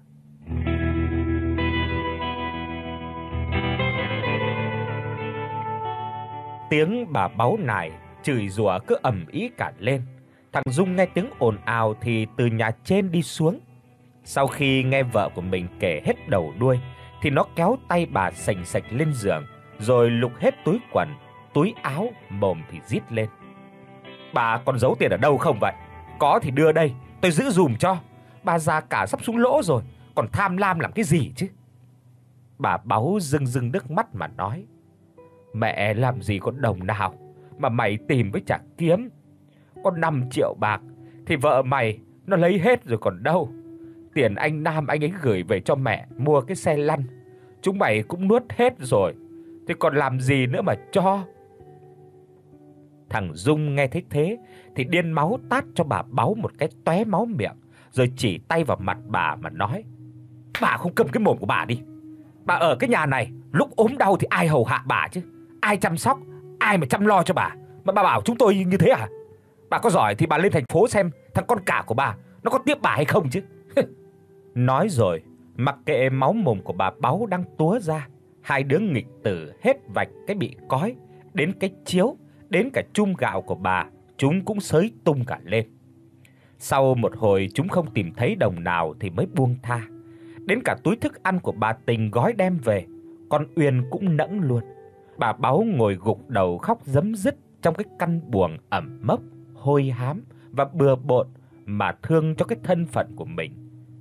Tiếng bà Báu nài chửi rủa cứ ầm ĩ cả lên. Thằng Dung nghe tiếng ồn ào thì từ nhà trên đi xuống. Sau khi nghe vợ của mình kể hết đầu đuôi thì nó kéo tay bà sành sạch lên giường, rồi lục hết túi quần, túi áo, mồm thì rít lên: "Bà còn giấu tiền ở đâu không vậy? Có thì đưa đây, tôi giữ dùm cho. Bà già cả sắp xuống lỗ rồi, còn tham lam làm cái gì chứ?" Bà Báu rưng rưng nước mắt mà nói: "Mẹ làm gì có đồng nào mà mày tìm với chả kiếm. Có năm triệu bạc thì vợ mày nó lấy hết rồi còn đâu. Tiền anh Nam anh ấy gửi về cho mẹ mua cái xe lăn, chúng mày cũng nuốt hết rồi, thì còn làm gì nữa mà cho." Thằng Dung nghe thấy thế thì điên máu tát cho bà Báu một cái tóe máu miệng, rồi chỉ tay vào mặt bà mà nói: "Bà không câm cái mồm của bà đi. Bà ở cái nhà này, lúc ốm đau thì ai hầu hạ bà chứ? Ai chăm sóc, ai mà chăm lo cho bà? Mà bà bảo chúng tôi như thế à? Bà có giỏi thì bà lên thành phố xem thằng con cả của bà nó có tiếp bà hay không chứ." Nói rồi, mặc kệ máu mồm của bà Báu đang túa ra, hai đứa nghịch tử hết vạch cái bị cói, đến cái chiếu, đến cả chum gạo của bà, chúng cũng xới tung cả lên. Sau một hồi chúng không tìm thấy đồng nào thì mới buông tha. Đến cả túi thức ăn của bà Tình gói đem về, con Uyên cũng nẫng luôn. Bà Báu ngồi gục đầu khóc rấm rứt trong cái căn buồng ẩm mốc, hôi hám và bừa bộn mà thương cho cái thân phận của mình.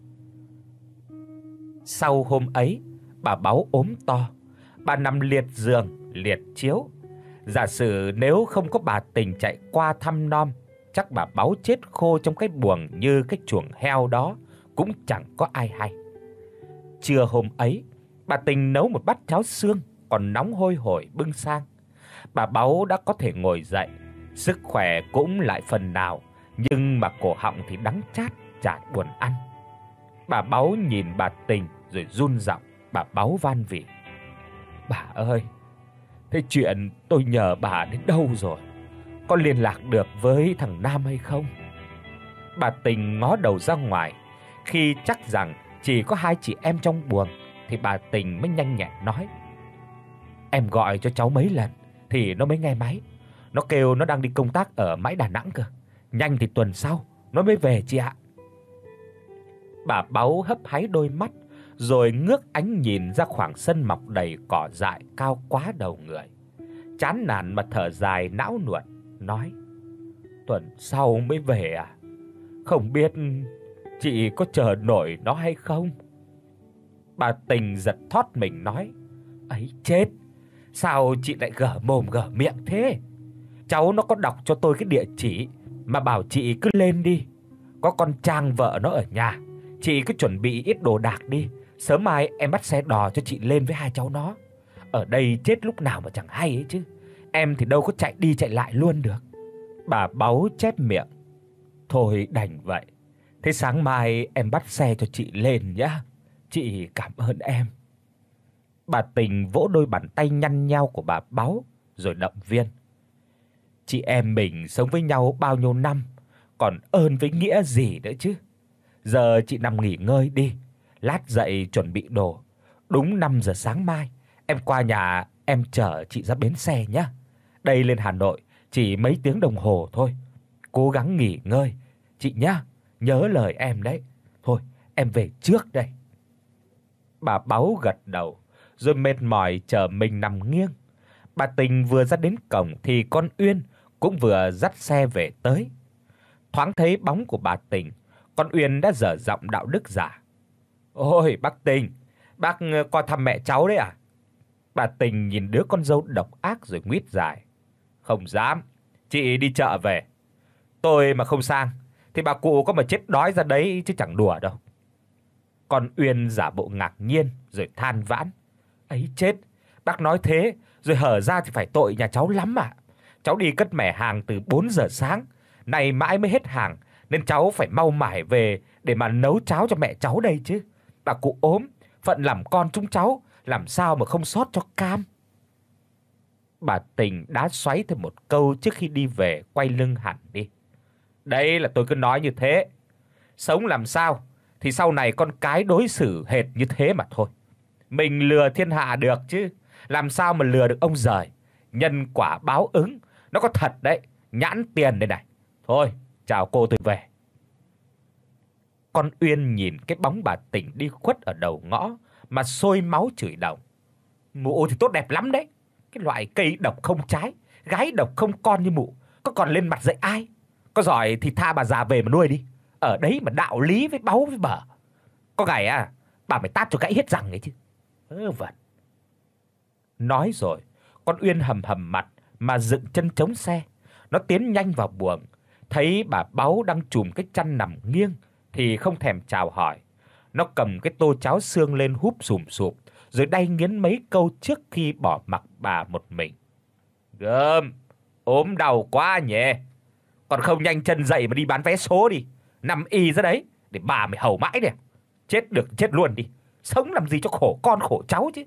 Sau hôm ấy, bà Báu ốm to, bà nằm liệt giường, liệt chiếu. Giả sử nếu không có bà Tình chạy qua thăm nom, chắc bà Báu chết khô trong cái buồng như cái chuồng heo đó cũng chẳng có ai hay. Trưa hôm ấy, bà Tình nấu một bát cháo xương còn nóng hôi hổi bưng sang. Bà Báu đã có thể ngồi dậy, sức khỏe cũng lại phần nào, nhưng mà cổ họng thì đắng chát, chả buồn ăn. Bà Báu nhìn bà Tình rồi run giọng, bà Báu van vỉ: "Bà ơi, thế chuyện tôi nhờ bà đến đâu rồi? Có liên lạc được với thằng Nam hay không?" Bà Tình ngó đầu ra ngoài, khi chắc rằng chỉ có hai chị em trong buồng thì bà Tình mới nhanh nhẹn nói: "Em gọi cho cháu mấy lần thì nó mới nghe máy. Nó kêu nó đang đi công tác ở mãi Đà Nẵng cơ. Nhanh thì tuần sau nó mới về chị ạ." Bà Báu hấp háy đôi mắt rồi ngước ánh nhìn ra khoảng sân mọc đầy cỏ dại cao quá đầu người. Chán nản mà thở dài não nuột nói: "Tuần sau mới về à? Không biết chị có chờ nổi nó hay không?" Bà Tình giật thót mình nói: "Ấy chết, sao chị lại gở mồm gở miệng thế? Cháu nó có đọc cho tôi cái địa chỉ mà bảo chị cứ lên đi. Có con Trang vợ nó ở nhà, chị cứ chuẩn bị ít đồ đạc đi, sớm mai em bắt xe đò cho chị lên với hai cháu nó. Ở đây chết lúc nào mà chẳng hay ấy chứ. Em thì đâu có chạy đi chạy lại luôn được." Bà Báu chép miệng: "Thôi đành vậy. Thế sáng mai em bắt xe cho chị lên nhá. Chị cảm ơn em." Bà Tình vỗ đôi bàn tay nhăn nheo của bà Báu rồi động viên. Chị em mình sống với nhau bao nhiêu năm, còn ơn với nghĩa gì nữa chứ. Giờ chị nằm nghỉ ngơi đi, lát dậy chuẩn bị đồ. Đúng năm giờ sáng mai, em qua nhà em chở chị ra bến xe nhé. Đây lên Hà Nội chỉ mấy tiếng đồng hồ thôi. Cố gắng nghỉ ngơi chị nhé, nhớ lời em đấy. Thôi, em về trước đây. Bà Báu gật đầu, rồi mệt mỏi chờ mình nằm nghiêng. Bà Tình vừa ra đến cổng thì con Uyên cũng vừa dắt xe về tới. Thoáng thấy bóng của bà Tình, con Uyên đã dở giọng đạo đức giả. "Ôi, bác Tình, bác qua thăm mẹ cháu đấy à?" Bà Tình nhìn đứa con dâu độc ác rồi nguýt dài. "Không dám, chị đi chợ về. Tôi mà không sang thì bà cụ có mà chết đói ra đấy chứ chẳng đùa đâu." Con Uyên giả bộ ngạc nhiên rồi than vãn. "Ấy chết, bác nói thế rồi hở ra thì phải tội nhà cháu lắm ạ. Cháu đi cất mẻ hàng từ bốn giờ sáng, nay mãi mới hết hàng nên cháu phải mau mải về để mà nấu cháo cho mẹ cháu đây chứ. Bà cụ ốm, phận làm con chúng cháu làm sao mà không sót cho cam." Bà Tình đá xoáy thêm một câu trước khi đi về, quay lưng hẳn đi. "Đấy là tôi cứ nói như thế. Sống làm sao thì sau này con cái đối xử hệt như thế mà thôi. Mình lừa thiên hạ được chứ, làm sao mà lừa được ông giời. Nhân quả báo ứng, nó có thật đấy, nhãn tiền đây này. Thôi, chào cô, tôi về." Con Uyên nhìn cái bóng bà Tình đi khuất ở đầu ngõ mà sôi máu chửi đồng. "Mụ thì tốt đẹp lắm đấy, cái loại cây độc không trái, gái độc không con như mụ, có còn lên mặt dạy ai. Có giỏi thì tha bà già về mà nuôi đi, ở đấy mà đạo lý với báu với bở. Có ngày à, bà phải tát cho gãy hết răng ấy chứ. Ơ vẩn." Nói rồi, con Uyên hầm hầm mặt mà dựng chân chống xe. Nó tiến nhanh vào buồng, thấy bà Báu đang trùm cái chăn nằm nghiêng thì không thèm chào hỏi. Nó cầm cái tô cháo xương lên húp sùm sụp, rồi đay nghiến mấy câu trước khi bỏ mặc bà một mình. "Gớm, ốm đau quá nhỉ. Còn không nhanh chân dậy mà đi bán vé số đi, nằm y ra đấy để bà mày hầu mãi đấy. Chết được chết luôn đi, sống làm gì cho khổ con khổ cháu chứ."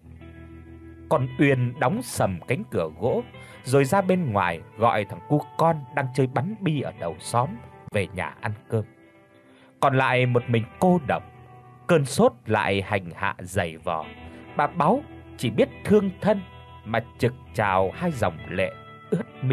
Con Uyên đóng sầm cánh cửa gỗ, rồi ra bên ngoài gọi thằng cu con đang chơi bắn bi ở đầu xóm về nhà ăn cơm. Còn lại một mình cô độc, cơn sốt lại hành hạ dày vò. Bà Báu chỉ biết thương thân mà trực trào hai dòng lệ ướt mi.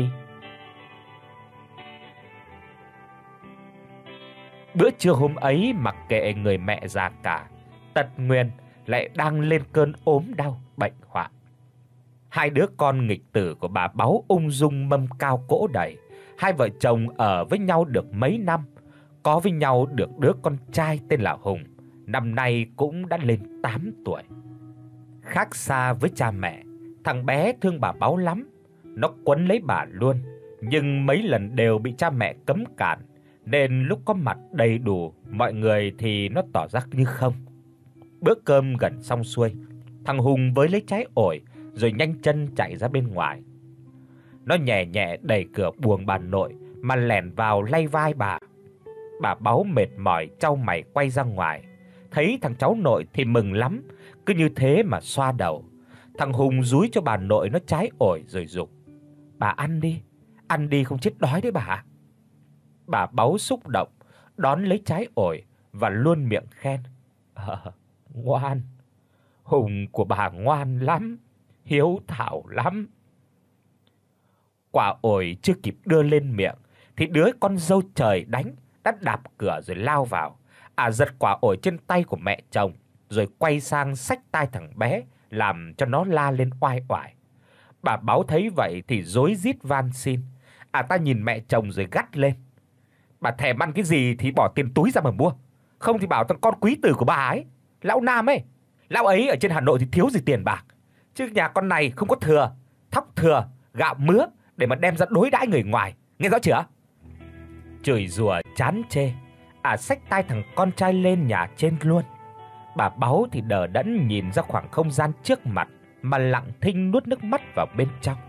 Bữa trưa hôm ấy, mặc kệ người mẹ già cả, tật nguyền lại đang lên cơn ốm đau bệnh hoạn. Hai đứa con nghịch tử của bà Báu ung dung mâm cao cỗ đầy. Hai vợ chồng ở với nhau được mấy năm, có với nhau được đứa con trai tên là Hùng, năm nay cũng đã lên tám tuổi. Khác xa với cha mẹ, thằng bé thương bà Báu lắm, nó quấn lấy bà luôn, nhưng mấy lần đều bị cha mẹ cấm cản, nên lúc có mặt đầy đủ mọi người thì nó tỏ ra như không. Bữa cơm gần xong xuôi, thằng Hùng với lấy trái ổi rồi nhanh chân chạy ra bên ngoài. Nó nhẹ nhẹ đẩy cửa buồng bà nội mà lẻn vào lay vai bà. Bà Báu mệt mỏi chau mày quay ra ngoài, thấy thằng cháu nội thì mừng lắm, cứ như thế mà xoa đầu. Thằng Hùng dúi cho bà nội nó trái ổi rồi giục: "Bà ăn đi, ăn đi không chết đói đấy bà." Bà Báu xúc động đón lấy trái ổi và luôn miệng khen: "À, ngoan, Hùng của bà ngoan lắm, hiếu thảo lắm." Quả ổi chưa kịp đưa lên miệng thì đứa con dâu trời đánh đã đạp cửa rồi lao vào. À giật quả ổi trên tay của mẹ chồng rồi quay sang xách tai thằng bé làm cho nó la lên oai oải. Bà Báu thấy vậy thì rối rít van xin. À ta nhìn mẹ chồng rồi gắt lên: "Bà thèm ăn cái gì thì bỏ tiền túi ra mà mua, không thì bảo thằng con quý tử của bà ấy, lão Nam ấy, lão ấy ở trên Hà Nội thì thiếu gì tiền bạc, chứ nhà con này không có thừa, thóc thừa, gạo mứa để mà đem ra đối đãi người ngoài, nghe rõ chưa?" Chửi rủa chán chê, à xách tay thằng con trai lên nhà trên luôn. Bà Báu thì đờ đẫn nhìn ra khoảng không gian trước mặt mà lặng thinh nuốt nước mắt vào bên trong.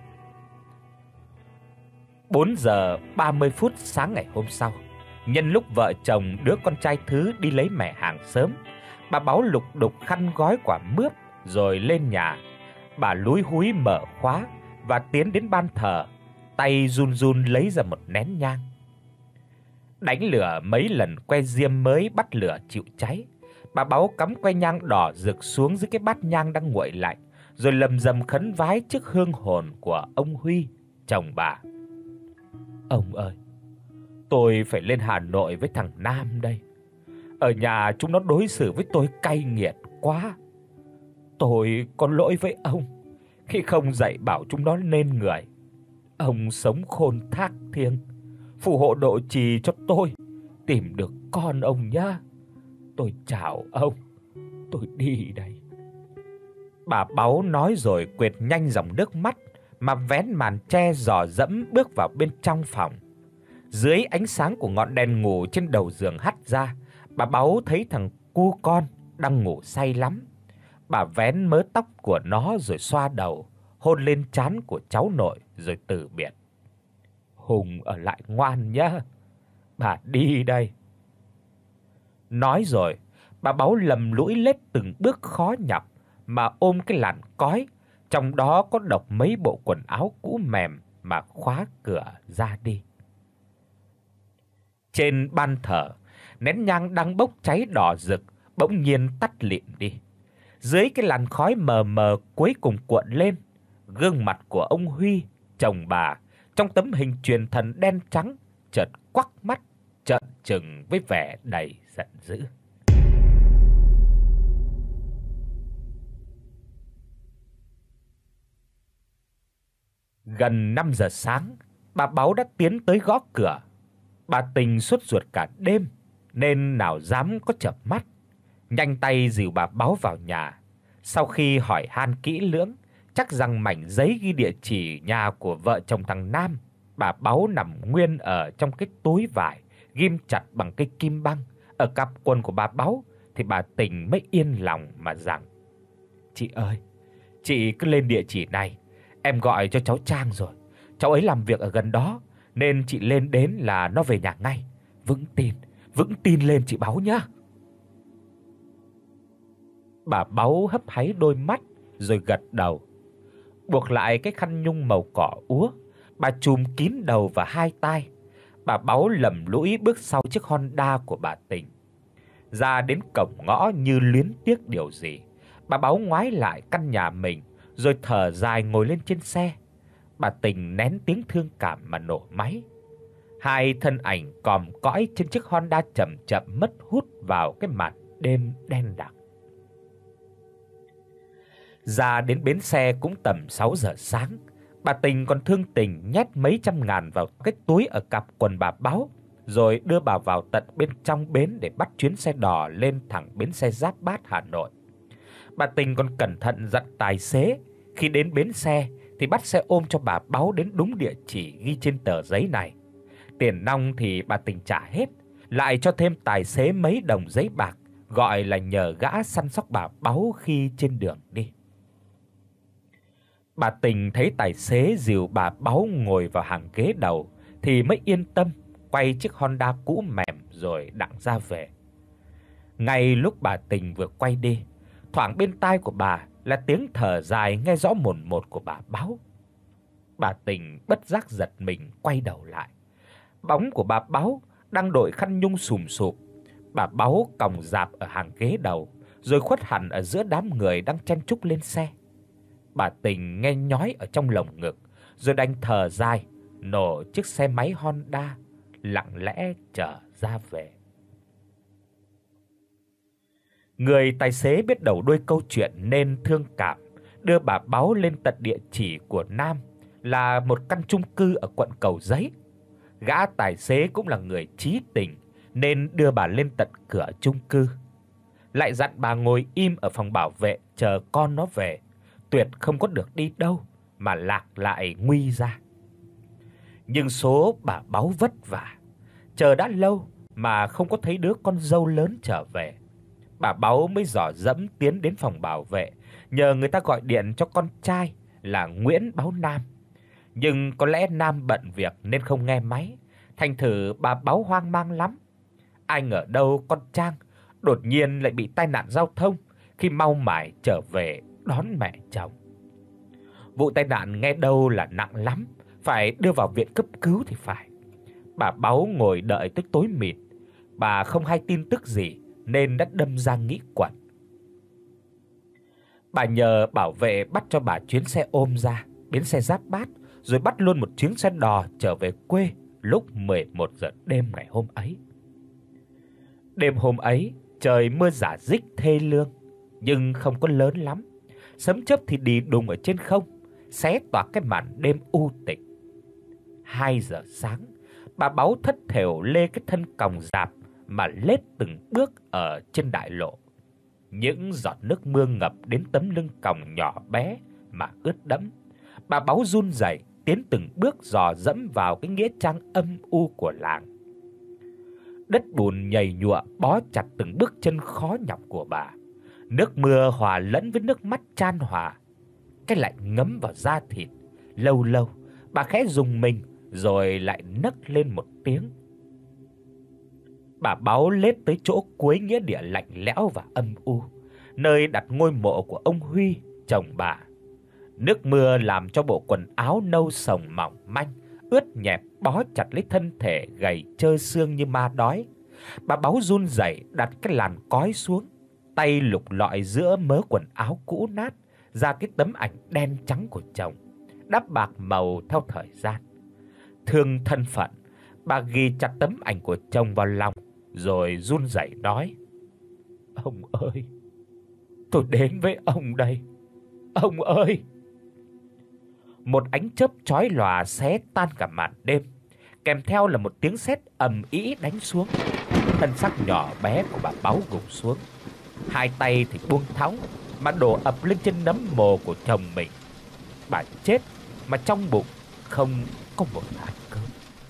bốn giờ ba mươi phút sáng ngày hôm sau, nhân lúc vợ chồng đứa con trai thứ đi lấy mẻ hàng sớm, bà Báu lục đục khăn gói quả mướp rồi lên nhà. Bà lúi húi mở khóa và tiến đến ban thờ, tay run run lấy ra một nén nhang. Đánh lửa mấy lần que diêm mới bắt lửa chịu cháy. Bà Báu cắm que nhang đỏ rực xuống dưới cái bát nhang đang nguội lạnh, rồi lầm rầm khấn vái trước hương hồn của ông Huy, chồng bà. Ông ơi, tôi phải lên Hà Nội với thằng Nam đây. Ở nhà chúng nó đối xử với tôi cay nghiệt quá. Tôi có lỗi với ông khi không dạy bảo chúng nó nên người. Ông sống khôn thác thiêng, phù hộ độ trì cho tôi tìm được con ông nhá. Tôi chào ông, tôi đi đây. Bà Báu nói rồi quệt nhanh dòng nước mắt mà vén màn che dò dẫm bước vào bên trong phòng. Dưới ánh sáng của ngọn đèn ngủ trên đầu giường hắt ra, bà Báu thấy thằng cu con đang ngủ say lắm. Bà vén mớ tóc của nó rồi xoa đầu, hôn lên trán của cháu nội rồi từ biệt. Hùng ở lại ngoan nhá. Bà đi đây. Nói rồi, bà Báu lầm lũi lết từng bước khó nhọc mà ôm cái làn cói, trong đó có độc mấy bộ quần áo cũ mềm mà khóa cửa ra đi. Trên ban thờ, nén nhang đang bốc cháy đỏ rực bỗng nhiên tắt lịm đi. Dưới cái làn khói mờ mờ cuối cùng cuộn lên, gương mặt của ông Huy, chồng bà, trong tấm hình truyền thần đen trắng chợt quắc mắt trợn trừng với vẻ đầy giận dữ. Gần năm giờ sáng, bà Báu đã tiến tới gõ cửa. Bà Tình sốt ruột cả đêm nên nào dám có chợp mắt, nhanh tay dìu bà Báu vào nhà. Sau khi hỏi han kỹ lưỡng, chắc rằng mảnh giấy ghi địa chỉ nhà của vợ chồng thằng Nam, bà Báu nằm nguyên ở trong cái túi vải ghim chặt bằng cây kim băng ở cặp quần của bà Báu, thì bà Tình mới yên lòng mà rằng: "Chị ơi, chị cứ lên địa chỉ này, em gọi cho cháu Trang rồi. Cháu ấy làm việc ở gần đó nên chị lên đến là nó về nhà ngay. Vững tin, vững tin lên chị Báu nhá." Bà Báu hấp háy đôi mắt rồi gật đầu. Buộc lại cái khăn nhung màu cỏ úa, bà trùm kín đầu và hai tai. Bà Báu lầm lũi bước sau chiếc Honda của bà Tình. Ra đến cổng ngõ như luyến tiếc điều gì, bà Báu ngoái lại căn nhà mình rồi thở dài ngồi lên trên xe. Bà Tình nén tiếng thương cảm mà nổ máy. Hai thân ảnh còm cõi trên chiếc Honda chậm chậm mất hút vào cái màn đêm đen đặc. Ra đến bến xe cũng tầm sáu giờ sáng, bà Tình còn thương tình nhét mấy trăm ngàn vào cái túi ở cặp quần bà Báu, rồi đưa bà vào tận bên trong bến để bắt chuyến xe đò lên thẳng bến xe Giáp Bát Hà Nội. Bà Tình còn cẩn thận dặn tài xế khi đến bến xe thì bắt xe ôm cho bà Báu đến đúng địa chỉ ghi trên tờ giấy này. Tiền nong thì bà Tình trả hết, lại cho thêm tài xế mấy đồng giấy bạc, gọi là nhờ gã săn sóc bà Báu khi trên đường đi. Bà Tình thấy tài xế dìu bà Báu ngồi vào hàng ghế đầu thì mới yên tâm quay chiếc Honda cũ mềm rồi đặng ra về. Ngay lúc bà Tình vừa quay đi, thoảng bên tai của bà là tiếng thở dài nghe rõ mồn một của bà Báu. Bà Tình bất giác giật mình quay đầu lại. Bóng của bà Báu đang đội khăn nhung sùm sụp. Bà Báu còng rạp ở hàng ghế đầu, rồi khuất hẳn ở giữa đám người đang chen chúc lên xe. Bà Tình nghe nhói ở trong lồng ngực, rồi đành thở dài, nổ chiếc xe máy Honda lặng lẽ trở ra về. Người tài xế biết đầu đuôi câu chuyện nên thương cảm, đưa bà Báu lên tận địa chỉ của Nam là một căn chung cư ở quận Cầu Giấy. Gã tài xế cũng là người chí tình nên đưa bà lên tận cửa chung cư. Lại dặn bà ngồi im ở phòng bảo vệ chờ con nó về, tuyệt không có được đi đâu mà lạc lại nguy ra. Nhưng số bà Báu vất vả, chờ đã lâu mà không có thấy đứa con dâu lớn trở về. Bà Báu mới dò dẫm tiến đến phòng bảo vệ, nhờ người ta gọi điện cho con trai là Nguyễn Báo Nam. Nhưng có lẽ Nam bận việc nên không nghe máy, thành thử bà Báu hoang mang lắm. Ai ngờ đâu con Trang đột nhiên lại bị tai nạn giao thông khi mau mải trở về đón mẹ chồng. Vụ tai nạn nghe đâu là nặng lắm, phải đưa vào viện cấp cứu thì phải. Bà Báu ngồi đợi tới tối mịt, bà không hay tin tức gì nên đã đâm ra nghĩ quẩn. Bà nhờ bảo vệ bắt cho bà chuyến xe ôm ra bến xe Giáp Bát, rồi bắt luôn một chuyến xe đò trở về quê lúc mười một giờ đêm ngày hôm ấy. Đêm hôm ấy, trời mưa rả rích thê lương, nhưng không có lớn lắm. Sấm chớp thì đi đùng ở trên không, xé toạc cái màn đêm u tịch. Hai giờ sáng, bà Báu thất thểu lê cái thân còng rạp mà lết từng bước ở trên đại lộ. Những giọt nước mưa ngập đến tấm lưng còng nhỏ bé mà ướt đẫm. Bà Báu run rẩy tiến từng bước dò dẫm vào cái nghĩa trang âm u của làng. Đất bùn nhầy nhụa bó chặt từng bước chân khó nhọc của bà. Nước mưa hòa lẫn với nước mắt chan hòa, cái lạnh ngấm vào da thịt. Lâu lâu, bà khẽ rùng mình rồi lại nấc lên một tiếng. Bà Báu lết tới chỗ cuối nghĩa địa lạnh lẽo và âm u, nơi đặt ngôi mộ của ông Huy, chồng bà. Nước mưa làm cho bộ quần áo nâu sồng mỏng manh ướt nhẹp bó chặt lấy thân thể gầy trơ xương như ma đói. Bà Báu run rẩy đặt cái làn cói xuống, tay lục lọi giữa mớ quần áo cũ nát ra cái tấm ảnh đen trắng của chồng, đắp bạc màu theo thời gian. Thương thân phận, bà ghi chặt tấm ảnh của chồng vào lòng rồi run rẩy nói: "Ông ơi, tôi đến với ông đây. Ông ơi!" Một ánh chớp chói lòa xé tan cả màn đêm, kèm theo là một tiếng sét ầm ĩ đánh xuống. Thân xác nhỏ bé của bà Báu gục xuống, hai tay thì buông thõng mà đổ ập lên trên nấm mồ của chồng mình. Bà chết mà trong bụng không có một hạt cơm.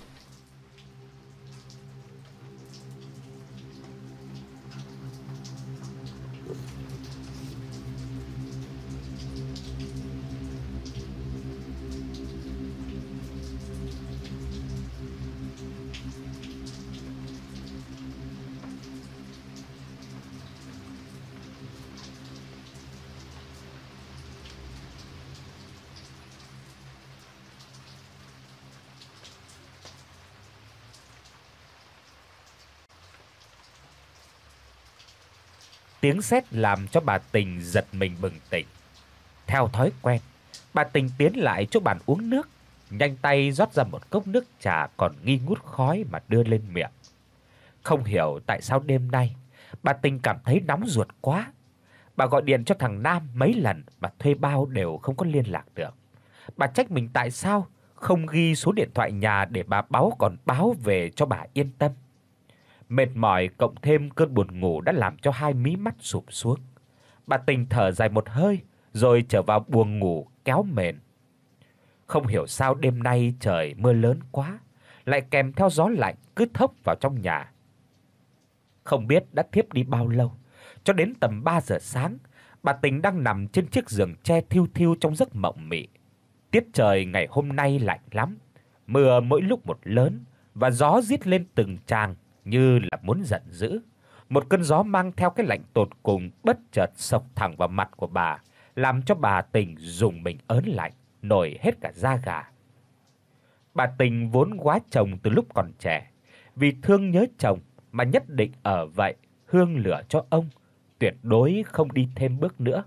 Tiếng sét làm cho bà Tình giật mình bừng tỉnh. Theo thói quen, bà Tình tiến lại chỗ bàn uống nước, nhanh tay rót ra một cốc nước trà còn nghi ngút khói mà đưa lên miệng. Không hiểu tại sao đêm nay bà Tình cảm thấy nóng ruột quá. Bà gọi điện cho thằng Nam mấy lần mà thuê bao đều không có liên lạc được. Bà trách mình tại sao không ghi số điện thoại nhà để bà Báu còn báo về cho bà yên tâm. Mệt mỏi cộng thêm cơn buồn ngủ đã làm cho hai mí mắt sụp xuống. Bà Tình thở dài một hơi rồi trở vào buồng ngủ kéo mền. Không hiểu sao đêm nay trời mưa lớn quá, lại kèm theo gió lạnh cứ thốc vào trong nhà. Không biết đã thiếp đi bao lâu, cho đến tầm ba giờ sáng, bà Tình đang nằm trên chiếc giường tre thiu thiu trong giấc mộng mị. Tiết trời ngày hôm nay lạnh lắm, mưa mỗi lúc một lớn và gió rít lên từng tràng như là muốn giận dữ. Một cơn gió mang theo cái lạnh tột cùng bất chợt xộc thẳng vào mặt của bà, làm cho bà Tình rùng mình ớn lạnh, nổi hết cả da gà. Bà Tình vốn quá chồng từ lúc còn trẻ, vì thương nhớ chồng mà nhất định ở vậy hương lửa cho ông, tuyệt đối không đi thêm bước nữa.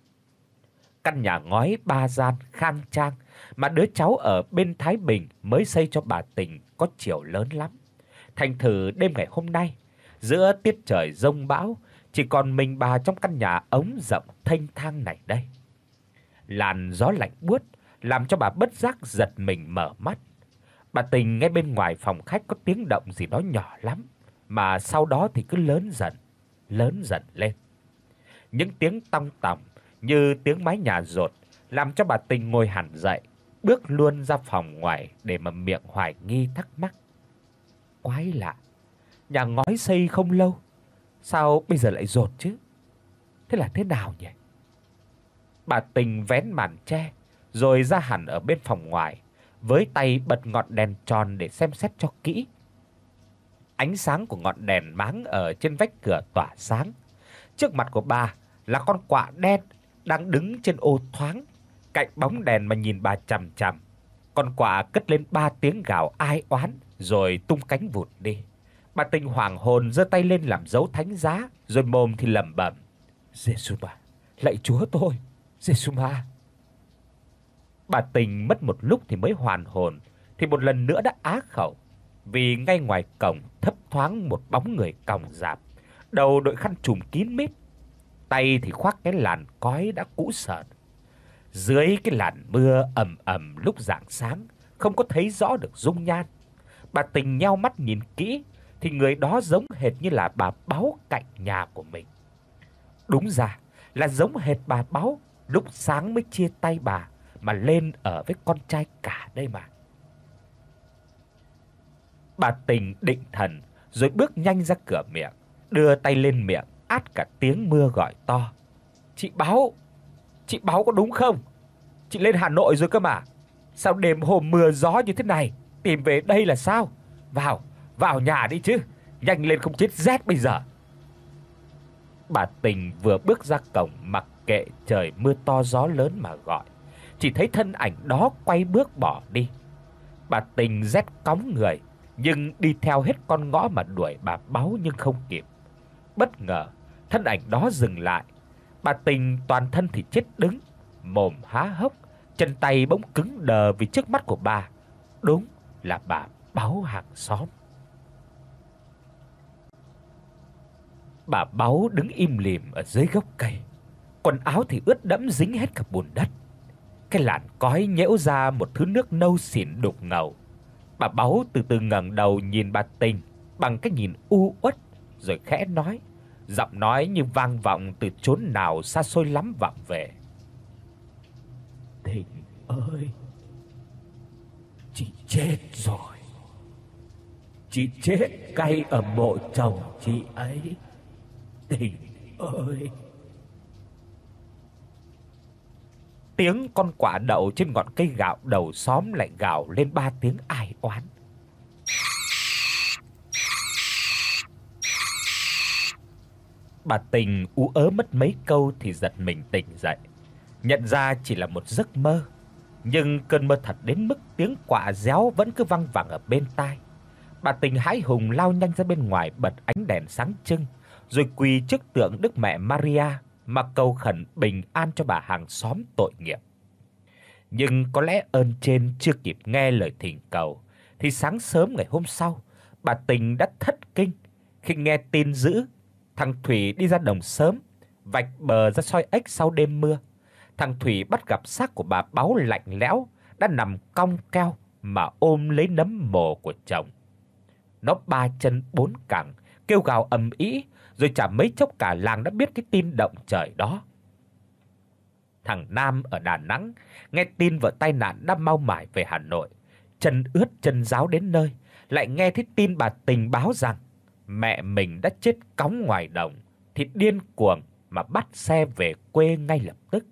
Căn nhà ngói ba gian khang trang mà đứa cháu ở bên Thái Bình mới xây cho bà Tình có chiều lớn lắm. Thành thử đêm ngày hôm nay, giữa tiết trời giông bão, chỉ còn mình bà trong căn nhà ống rộng thênh thang này đây. Làn gió lạnh buốt làm cho bà bất giác giật mình mở mắt. Bà Tình nghe bên ngoài phòng khách có tiếng động gì đó nhỏ lắm, mà sau đó thì cứ lớn dần, lớn dần lên. Những tiếng tong tòng như tiếng mái nhà rột làm cho bà Tình ngồi hẳn dậy, bước luôn ra phòng ngoài để mà miệng hoài nghi thắc mắc. Quái lạ, nhà ngói xây không lâu, sao bây giờ lại rột chứ? Thế là thế nào nhỉ? Bà Tình vén màn che rồi ra hẳn ở bên phòng ngoài, với tay bật ngọn đèn tròn để xem xét cho kỹ. Ánh sáng của ngọn đèn máng ở trên vách cửa tỏa sáng. Trước mặt của bà là con quạ đen đang đứng trên ô thoáng, cạnh bóng đèn mà nhìn bà chằm chằm. Con quạ cất lên ba tiếng gào ai oán rồi tung cánh vụt đi. Bà Tình hoảng hồn giơ tay lên làm dấu thánh giá, rồi mồm thì lẩm bẩm: "Giê-xu mà, lạy Chúa tôi, Giê-xu mà." Bà Tình mất một lúc thì mới hoàn hồn, thì một lần nữa đã á khẩu, vì ngay ngoài cổng thấp thoáng một bóng người còng rạp, đầu đội khăn trùm kín mít, tay thì khoác cái làn cói đã cũ sờn. Dưới cái làn mưa ầm ầm lúc rạng sáng, không có thấy rõ được dung nhan. Bà Tình nheo mắt nhìn kỹ thì người đó giống hệt như là bà Báo cạnh nhà của mình. Đúng ra là giống hệt bà Báo lúc sáng mới chia tay bà mà lên ở với con trai cả đây mà. Bà Tình định thần rồi bước nhanh ra cửa miệng, đưa tay lên miệng át cả tiếng mưa gọi to: "Chị Báo, chị Báo có đúng không? Chị lên Hà Nội rồi cơ mà. Sao đêm hôm mưa gió như thế này, tìm về đây là sao? Vào, vào nhà đi chứ, nhanh lên không chết rét bây giờ." Bà Tình vừa bước ra cổng mặc kệ trời mưa to gió lớn mà gọi, chỉ thấy thân ảnh đó quay bước bỏ đi. Bà Tình rét cóng người, nhưng đi theo hết con ngõ mà đuổi bà Báo nhưng không kịp. Bất ngờ, thân ảnh đó dừng lại. Bà Tình toàn thân thì chết đứng, mồm há hốc, chân tay bỗng cứng đờ vì trước mắt của bà đúng là bà Báo hàng xóm. Bà Báo đứng im lìm ở dưới gốc cây, quần áo thì ướt đẫm dính hết cả bùn đất. Cái làn cói nhễu ra một thứ nước nâu xỉn đục ngầu. Bà Báo từ từ ngẩng đầu nhìn bà Tình bằng cái nhìn u uất, rồi khẽ nói, giọng nói như vang vọng từ chốn nào xa xôi lắm vọng về: "Tình ơi, chị chết rồi. Chị chết cay ở mộ chồng chị ấy. Tình ơi." Tiếng con quạ đậu trên ngọn cây gạo đầu xóm lại gào lên ba tiếng ai oán. Bà Tình ú ớ mất mấy câu thì giật mình tỉnh dậy, nhận ra chỉ là một giấc mơ, nhưng cơn mơ thật đến mức tiếng quạ réo vẫn cứ văng vẳng ở bên tai. Bà Tình hãi hùng lao nhanh ra bên ngoài bật ánh đèn sáng trưng, rồi quỳ trước tượng Đức Mẹ Maria mà cầu khẩn bình an cho bà hàng xóm tội nghiệp. Nhưng có lẽ ơn trên chưa kịp nghe lời thỉnh cầu thì sáng sớm ngày hôm sau, bà Tình đã thất kinh khi nghe tin dữ thằng Thủy đi ra đồng sớm, vạch bờ ra soi ếch sau đêm mưa. Thằng Thủy bắt gặp xác của bà Báo lạnh lẽo đã nằm cong keo mà ôm lấy nấm mồ của chồng. Nó ba chân bốn cẳng kêu gào ầm ĩ, rồi chả mấy chốc cả làng đã biết cái tin động trời đó. Thằng Nam ở Đà Nẵng nghe tin vợ tai nạn đã mau mải về Hà Nội, chân ướt chân ráo đến nơi, lại nghe thấy tin bà Tình báo rằng mẹ mình đã chết cóng ngoài đồng, thì điên cuồng mà bắt xe về quê ngay lập tức.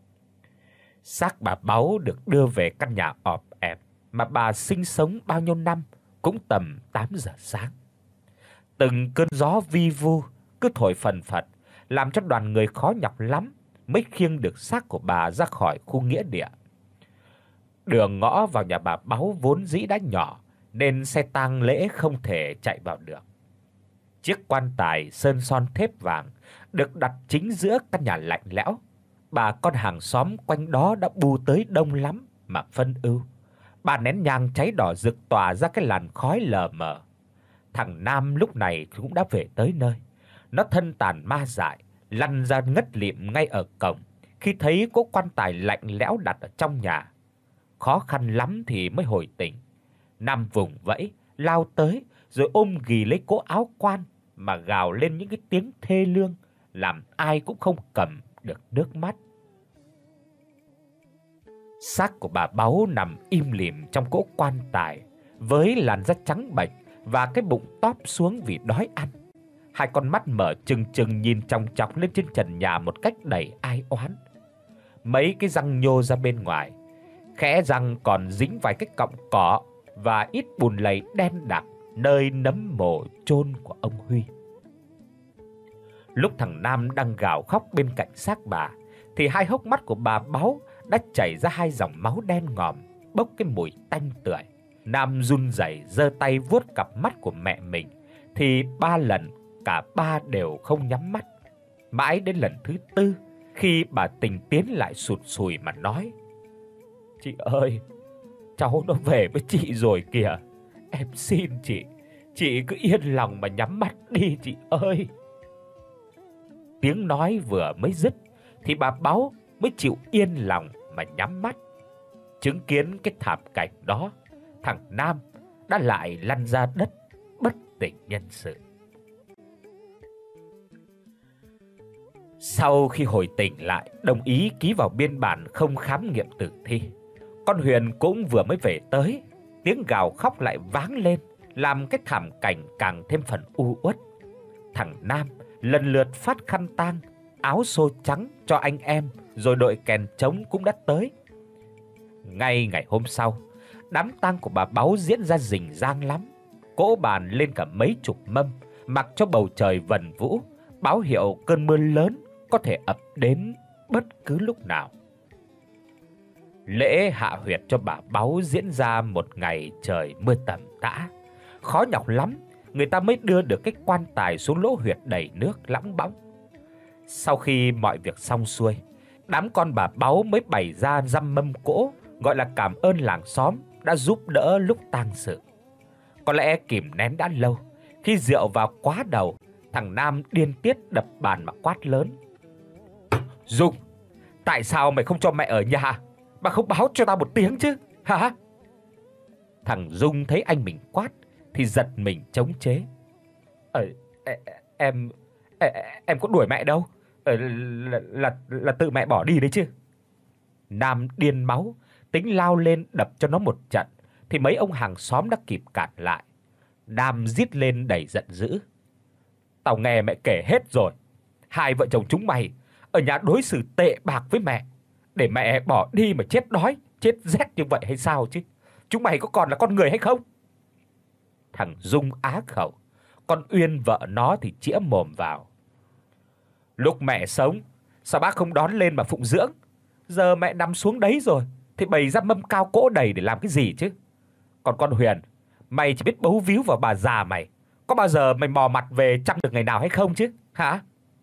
Xác bà Báo được đưa về căn nhà ọp ẹp mà bà sinh sống bao nhiêu năm, cũng tầm tám giờ sáng. Từng cơn gió vi vu cứ thổi phần phật, làm cho đoàn người khó nhọc lắm mới khiêng được xác của bà ra khỏi khu nghĩa địa. Đường ngõ vào nhà bà Báo vốn dĩ đã nhỏ, nên xe tang lễ không thể chạy vào được. Chiếc quan tài sơn son thép vàng được đặt chính giữa căn nhà lạnh lẽo. Bà con hàng xóm quanh đó đã bu tới đông lắm mà phân ưu. Bà nén nhang cháy đỏ rực tỏa ra cái làn khói lờ mờ. Thằng Nam lúc này cũng đã về tới nơi. Nó thân tàn ma dại, lăn ra ngất lịm ngay ở cổng khi thấy cỗ quan tài lạnh lẽo đặt ở trong nhà. Khó khăn lắm thì mới hồi tỉnh. Nam vùng vẫy, lao tới rồi ôm ghì lấy cỗ áo quan mà gào lên những cái tiếng thê lương, làm ai cũng không cầm được nước mắt. Xác của bà Báo nằm im lìm trong cỗ quan tài, với làn da trắng bệch và cái bụng tóp xuống vì đói ăn. Hai con mắt mở trừng trừng nhìn chòng chọc lên trên trần nhà một cách đầy ai oán. Mấy cái răng nhô ra bên ngoài, khẽ răng còn dính vài cái cọng cỏ và ít bùn lầy đen đặc nơi nấm mồ chôn của ông Huy. Lúc thằng Nam đang gào khóc bên cạnh xác bà thì hai hốc mắt của bà Báu đã chảy ra hai dòng máu đen ngòm, bốc cái mùi tanh tưởi. Nam run rẩy giơ tay vuốt cặp mắt của mẹ mình, thì ba lần cả ba đều không nhắm mắt. Mãi đến lần thứ tư, khi bà Tình tiến lại sụt sùi mà nói: "Chị ơi, cháu nó về với chị rồi kìa. Em xin chị, chị cứ yên lòng mà nhắm mắt đi chị ơi." Tiếng nói vừa mới dứt thì bà Báu mới chịu yên lòng mà nhắm mắt. Chứng kiến cái thảm cảnh đó, thằng Nam đã lại lăn ra đất bất tỉnh nhân sự. Sau khi hồi tỉnh lại, đồng ý ký vào biên bản không khám nghiệm tử thi, con Huyền cũng vừa mới về tới. Tiếng gào khóc lại vang lên, làm cái thảm cảnh càng thêm phần u uất. Thằng Nam lần lượt phát khăn tang, áo xô trắng cho anh em, rồi đội kèn trống cũng đã tới. Ngay ngày hôm sau, đám tang của bà Báu diễn ra rình rang lắm. Cỗ bàn lên cả mấy chục mâm, mặc cho bầu trời vần vũ, báo hiệu cơn mưa lớn có thể ập đến bất cứ lúc nào. Lễ hạ huyệt cho bà Báu diễn ra một ngày trời mưa tầm tã. Khó nhọc lắm, người ta mới đưa được cái quan tài xuống lỗ huyệt đầy nước lóng bóng. Sau khi mọi việc xong xuôi, đám con bà Báu mới bày ra dăm mâm cỗ, gọi là cảm ơn làng xóm đã giúp đỡ lúc tang sự. Có lẽ kìm nén đã lâu, khi rượu vào quá đầu, thằng Nam điên tiết đập bàn mà quát lớn: "Dung, tại sao mày không cho mẹ ở nhà mà không báo cho tao một tiếng chứ, hả?" Thằng Dung thấy anh mình quát thì giật mình chống chế: "Ờ em em có đuổi mẹ đâu, ờ, là là là tự mẹ bỏ đi đấy chứ." Nam điên máu, tính lao lên đập cho nó một trận thì mấy ông hàng xóm đã kịp cản lại. Nam rít lên đầy giận dữ: "Tao nghe mẹ kể hết rồi. Hai vợ chồng chúng mày ở nhà đối xử tệ bạc với mẹ, để mẹ bỏ đi mà chết đói, chết rét như vậy hay sao chứ? Chúng mày có còn là con người hay không?" Thằng Dung á khẩu, con Uyên vợ nó thì chĩa mồm vào: "Lúc mẹ sống, sao bác không đón lên mà phụng dưỡng? Giờ mẹ nằm xuống đấy rồi thì bày ra mâm cao cỗ đầy để làm cái gì chứ? Còn con Huyền, mày chỉ biết bấu víu vào bà già mày, có bao giờ mày mò mặt về chăm được ngày nào hay không chứ, hả?"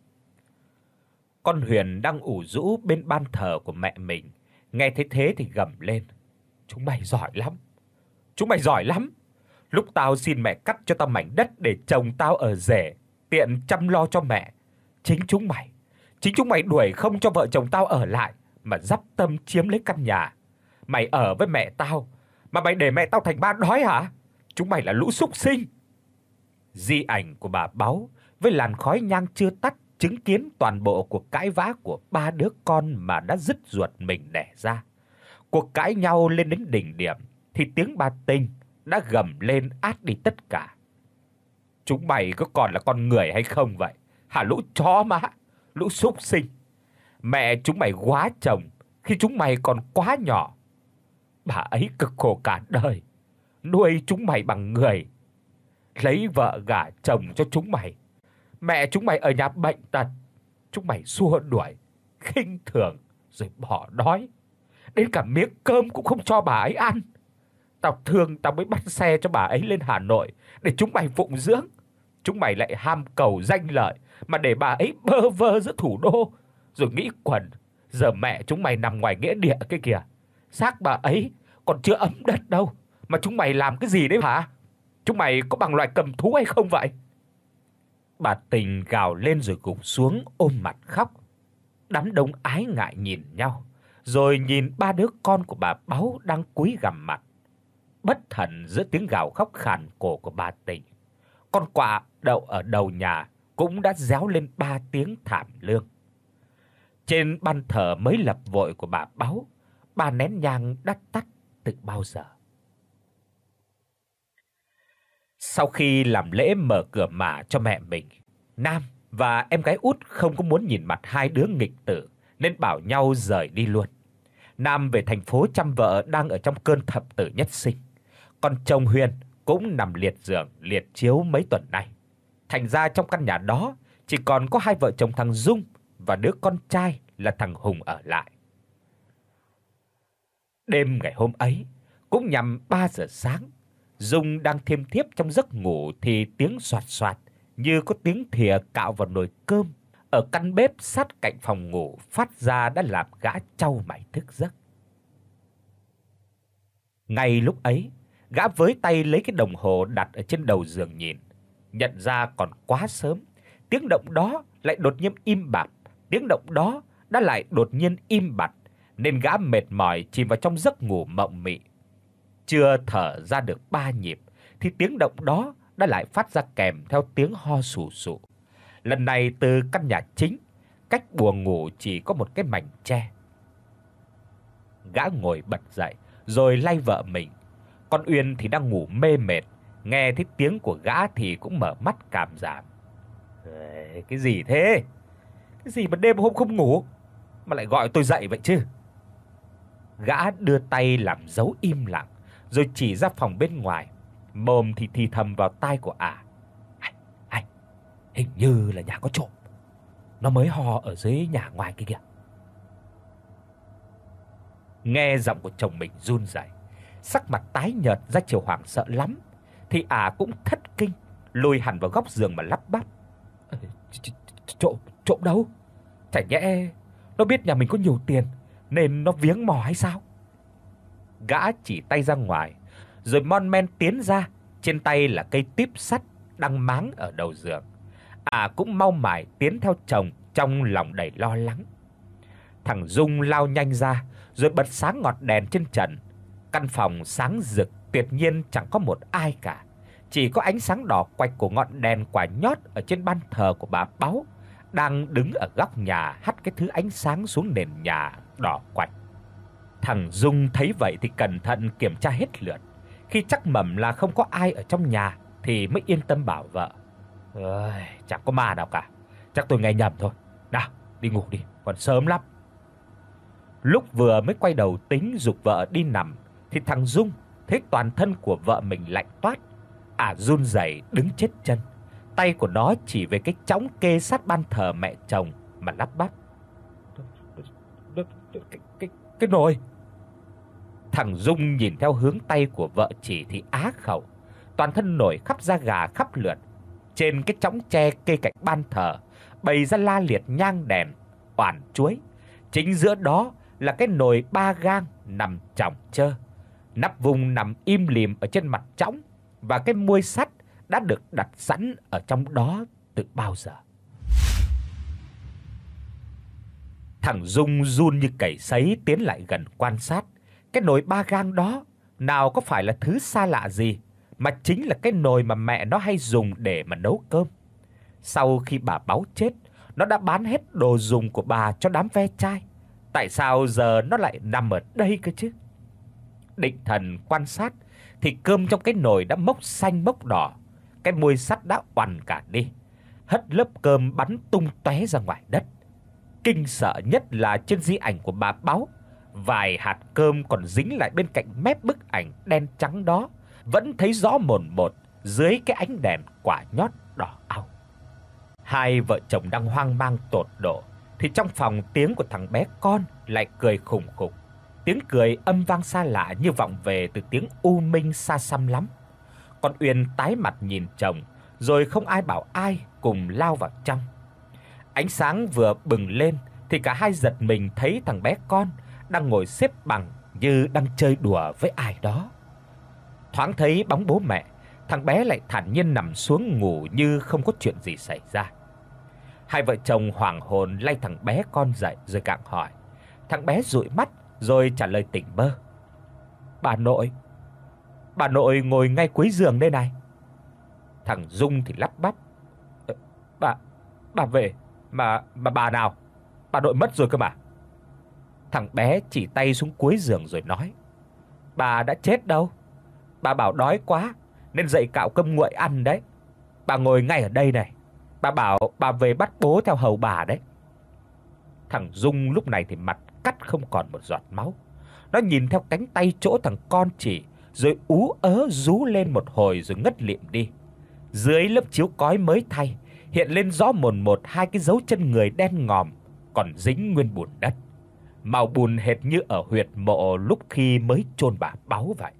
Con Huyền đang ủ rũ bên ban thờ của mẹ mình, nghe thấy thế thì gầm lên: "Chúng mày giỏi lắm. Chúng mày giỏi lắm. Lúc tao xin mẹ cắt cho tao mảnh đất để chồng tao ở rể, tiện chăm lo cho mẹ, chính chúng mày, chính chúng mày đuổi không cho vợ chồng tao ở lại mà dắp tâm chiếm lấy căn nhà. Mày ở với mẹ tao mà mày để mẹ tao thành ma đói hả? Chúng mày là lũ súc sinh." Di ảnh của bà Báu với làn khói nhang chưa tắt chứng kiến toàn bộ cuộc cãi vã của ba đứa con mà đã dứt ruột mình đẻ ra. Cuộc cãi nhau lên đến đỉnh điểm thì tiếng bà Tình đã gầm lên át đi tất cả: "Chúng mày có còn là con người hay không vậy? Hả lũ chó má, lũ súc sinh. Mẹ chúng mày quá chồng khi chúng mày còn quá nhỏ. Bà ấy cực khổ cả đời, nuôi chúng mày bằng người, lấy vợ gả chồng cho chúng mày. Mẹ chúng mày ở nhà bệnh tật, chúng mày xua đuổi, khinh thường rồi bỏ đói. Đến cả miếng cơm cũng không cho bà ấy ăn. Tao thương tao mới bắt xe cho bà ấy lên Hà Nội để chúng mày phụng dưỡng. Chúng mày lại ham cầu danh lợi mà để bà ấy bơ vơ giữa thủ đô, rồi nghĩ quẩn giờ mẹ chúng mày nằm ngoài nghĩa địa kia kìa. Xác bà ấy còn chưa ấm đất đâu mà chúng mày làm cái gì đấy hả? Chúng mày có bằng loài cầm thú hay không vậy?" Bà Tình gào lên rồi gục xuống ôm mặt khóc. Đám đông ái ngại nhìn nhau, rồi nhìn ba đứa con của bà Báu đang cúi gằm mặt. Bất thần giữa tiếng gào khóc khàn cổ của bà Tình, con quạ đậu ở đầu nhà cũng đã réo lên ba tiếng thảm lương. Trên ban thờ mới lập vội của bà Báu, ba nén nhang đã tắt từ bao giờ. Sau khi làm lễ mở cửa mả cho mẹ mình, Nam và em gái út không có muốn nhìn mặt hai đứa nghịch tử nên bảo nhau rời đi luôn. Nam về thành phố chăm vợ đang ở trong cơn thập tử nhất sinh, còn chồng Huyền cũng nằm liệt giường liệt chiếu mấy tuần nay. Thành ra trong căn nhà đó chỉ còn có hai vợ chồng thằng Dung và đứa con trai là thằng Hùng ở lại. Đêm ngày hôm ấy, cũng nhằm ba giờ sáng, Dung đang thiêm thiếp trong giấc ngủ thì tiếng soạt soạt như có tiếng thìa cạo vào nồi cơm ở căn bếp sát cạnh phòng ngủ phát ra đã làm gã chau mày thức giấc. Ngay lúc ấy, gã với tay lấy cái đồng hồ đặt ở trên đầu giường nhìn, nhận ra còn quá sớm, tiếng động đó lại đột nhiên im bặt, tiếng động đó đã lại đột nhiên im bặt, nên gã mệt mỏi chìm vào trong giấc ngủ mộng mị. Chưa thở ra được ba nhịp thì tiếng động đó đã lại phát ra kèm theo tiếng ho sù sụ. Lần này từ căn nhà chính, cách buồng ngủ chỉ có một cái mảnh tre. Gã ngồi bật dậy rồi lay vợ mình. Con Uyên thì đang ngủ mê mệt, nghe thấy tiếng của gã thì cũng mở mắt cảm giảm. Ê, cái gì thế? Cái gì mà đêm hôm không ngủ mà lại gọi tôi dậy vậy chứ? Gã đưa tay làm dấu im lặng, rồi chỉ ra phòng bên ngoài, mồm thì thì thầm vào tai của ả. Hay, hay, hình như là nhà có trộm. Nó mới ho ở dưới nhà ngoài kia kìa. Nghe giọng của chồng mình run rẩy, sắc mặt tái nhợt ra chiều hoảng sợ lắm, thì ả cũng thất kinh, lùi hẳn vào góc giường mà lắp bắp. Trộm, trộm đâu? Chả nhẽ nó biết nhà mình có nhiều tiền nên nó viếng mò hay sao? Gã chỉ tay ra ngoài, rồi mon men tiến ra, trên tay là cây típ sắt đang máng ở đầu giường. À cũng mau mải tiến theo chồng trong lòng đầy lo lắng. Thằng Dung lao nhanh ra, rồi bật sáng ngọn đèn trên trần. Căn phòng sáng rực, tuyệt nhiên chẳng có một ai cả, chỉ có ánh sáng đỏ quạch của ngọn đèn quả nhót ở trên ban thờ của bà Báo đang đứng ở góc nhà hắt cái thứ ánh sáng xuống nền nhà đỏ quạch. Thằng Dung thấy vậy thì cẩn thận kiểm tra hết lượt. Khi chắc mẩm là không có ai ở trong nhà thì mới yên tâm bảo vợ: "Ơi, chẳng có ma nào cả. Chắc tôi nghe nhầm thôi. Nào, đi ngủ đi, còn sớm lắm." Lúc vừa mới quay đầu tính giục vợ đi nằm thì thằng Dung thấy toàn thân của vợ mình lạnh toát. Ả run rẩy đứng chết chân, tay của nó chỉ về cái chõng kê sát ban thờ mẹ chồng mà lắp bắp: "Cái cái cái nồi." Thằng Dung nhìn theo hướng tay của vợ chỉ thì á khẩu, toàn thân nổi khắp da gà khắp lượt. Trên cái chõng tre kê cạnh ban thờ bày ra la liệt nhang đèn, oản chuối. Chính giữa đó là cái nồi ba gang nằm chỏng chơ, nắp vung nằm im lìm ở trên mặt chõng, và cái muôi sắt đã được đặt sẵn ở trong đó từ bao giờ. Thằng Dung run như cầy sấy tiến lại gần quan sát. Cái nồi ba gang đó nào có phải là thứ xa lạ gì, mà chính là cái nồi mà mẹ nó hay dùng để mà nấu cơm. Sau khi bà Báo chết, nó đã bán hết đồ dùng của bà cho đám ve chai. Tại sao giờ nó lại nằm ở đây cơ chứ? Định thần quan sát thì cơm trong cái nồi đã mốc xanh mốc đỏ, cái muôi sắt đã oằn cả đi, hất lớp cơm bắn tung tóe ra ngoài đất. Kinh sợ nhất là trên di ảnh của bà Báo, vài hạt cơm còn dính lại bên cạnh mép bức ảnh đen trắng đó, vẫn thấy rõ mồn một dưới cái ánh đèn quả nhót đỏ au. Hai vợ chồng đang hoang mang tột độ thì trong phòng tiếng của thằng bé con lại cười khủng khục. Tiếng cười âm vang xa lạ như vọng về từ tiếng u minh xa xăm lắm. Con Uyên tái mặt nhìn chồng, rồi không ai bảo ai cùng lao vào trong. Ánh sáng vừa bừng lên thì cả hai giật mình thấy thằng bé con đang ngồi xếp bằng như đang chơi đùa với ai đó. Thoáng thấy bóng bố mẹ, thằng bé lại thản nhiên nằm xuống ngủ như không có chuyện gì xảy ra. Hai vợ chồng hoảng hồn lay thằng bé con dậy rồi gặng hỏi. Thằng bé dụi mắt rồi trả lời tỉnh bơ: "Bà nội, bà nội ngồi ngay cuối giường đây này." Thằng Dung thì lắp bắp: "Ờ, bà bà về mà mà bà nào? Bà nội mất rồi cơ mà." Thằng bé chỉ tay xuống cuối giường rồi nói: "Bà đã chết đâu. Bà bảo đói quá nên dậy cạo cơm nguội ăn đấy. Bà ngồi ngay ở đây này. Bà bảo bà về bắt bố theo hầu bà đấy." Thằng Dung lúc này thì mặt cắt không còn một giọt máu. Nó nhìn theo cánh tay chỗ thằng con chỉ, rồi ú ớ rú lên một hồi rồi ngất lịm đi. Dưới lớp chiếu cói mới thay hiện lên rõ mồn một hai cái dấu chân người đen ngòm, còn dính nguyên bùn đất, màu bùn hệt như ở huyệt mộ lúc khi mới chôn bà Báu vậy.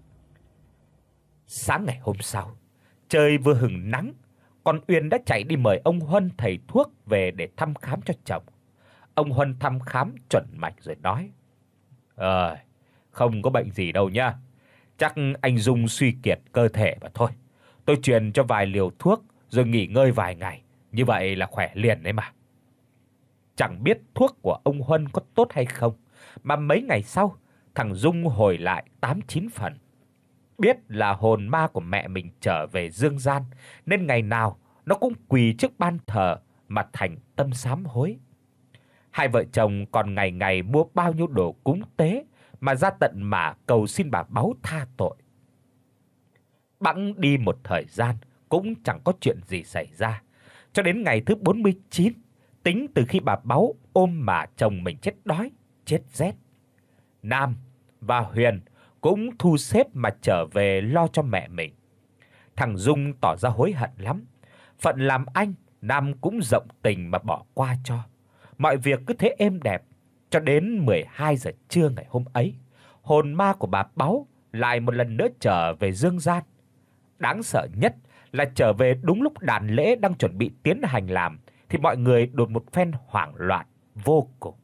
Sáng ngày hôm sau, trời vừa hửng nắng, con Uyên đã chạy đi mời ông Huân thầy thuốc về để thăm khám cho chồng. Ông Huân thăm khám chuẩn mạch rồi nói: "Ờ, không có bệnh gì đâu nhá. Chắc anh Dung suy kiệt cơ thể mà thôi. Tôi truyền cho vài liều thuốc rồi nghỉ ngơi vài ngày, như vậy là khỏe liền đấy mà." Chẳng biết thuốc của ông Huân có tốt hay không, mà mấy ngày sau, thằng Dung hồi lại tám chín phần. Biết là hồn ma của mẹ mình trở về dương gian, nên ngày nào nó cũng quỳ trước ban thờ mà thành tâm sám hối. Hai vợ chồng còn ngày ngày mua bao nhiêu đồ cúng tế mà ra tận mà cầu xin bà Báu tha tội. Bẵng đi một thời gian cũng chẳng có chuyện gì xảy ra, cho đến ngày thứ bốn mươi chín, tính từ khi bà Báu ôm mà chồng mình chết đói, chết rét, Nam và Huyền cũng thu xếp mà trở về lo cho mẹ mình. Thằng Dung tỏ ra hối hận lắm. Phận làm anh, Nam cũng rộng tình mà bỏ qua cho. Mọi việc cứ thế êm đẹp cho đến mười hai giờ trưa ngày hôm ấy, hồn ma của bà Báu lại một lần nữa trở về dương gian. Đáng sợ nhất là trở về đúng lúc đàn lễ đang chuẩn bị tiến hành làm thì mọi người đột một phen hoảng loạn vô cùng.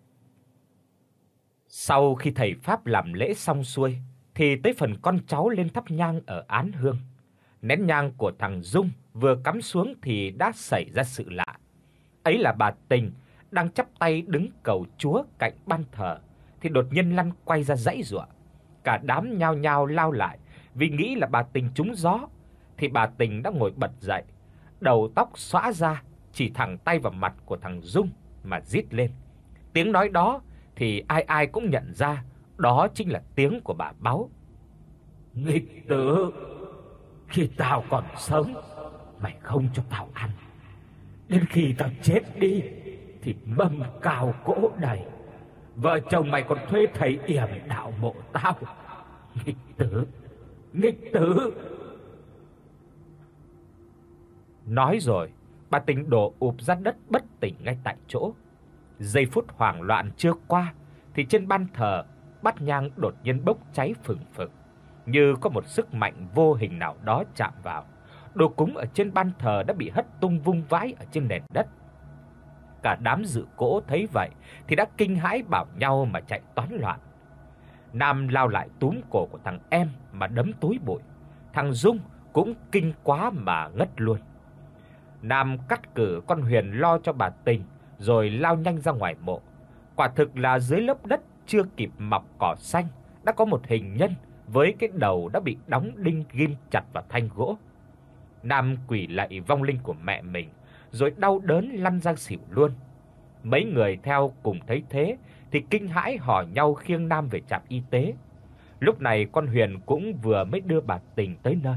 Sau khi thầy pháp làm lễ xong xuôi thì tới phần con cháu lên thắp nhang ở án hương. Nén nhang của thằng Dung vừa cắm xuống thì đã xảy ra sự lạ. Ấy là bà Tình đang chắp tay đứng cầu Chúa cạnh ban thờ thì đột nhiên lăn quay ra giãy giụa. Cả đám nhao nhao lao lại vì nghĩ là bà Tình trúng gió, thì bà Tình đã ngồi bật dậy, đầu tóc xõa ra, chỉ thẳng tay vào mặt của thằng Dung mà rít lên. Tiếng nói đó thì ai ai cũng nhận ra đó chính là tiếng của bà Báu. "Nghịch tử, khi tao còn sống mày không cho tao ăn, đến khi tao chết đi thì mâm cao cỗ đầy, vợ chồng mày còn thuê thầy yểm đạo mộ tao. Nghịch tử, nghịch tử." Nói rồi, bà Tình đổ ụp ra đất bất tỉnh ngay tại chỗ. Giây phút hoảng loạn chưa qua thì trên ban thờ, bát nhang đột nhiên bốc cháy phừng phừng, như có một sức mạnh vô hình nào đó chạm vào. Đồ cúng ở trên ban thờ đã bị hất tung vung vãi ở trên nền đất. Cả đám dự cỗ thấy vậy thì đã kinh hãi bảo nhau mà chạy toán loạn. Nam lao lại túm cổ của thằng em mà đấm túi bụi. Thằng Dung cũng kinh quá mà ngất luôn. Nam cắt cử con Huyền lo cho bà Tình rồi lao nhanh ra ngoài mộ. Quả thực là dưới lớp đất chưa kịp mọc cỏ xanh đã có một hình nhân với cái đầu đã bị đóng đinh ghim chặt vào thanh gỗ. Nam quỳ lạy vong linh của mẹ mình rồi đau đớn lăn ra xỉu luôn. Mấy người theo cùng thấy thế thì kinh hãi hò nhau khiêng Nam về trạm y tế. Lúc này con Huyền cũng vừa mới đưa bà Tình tới nơi.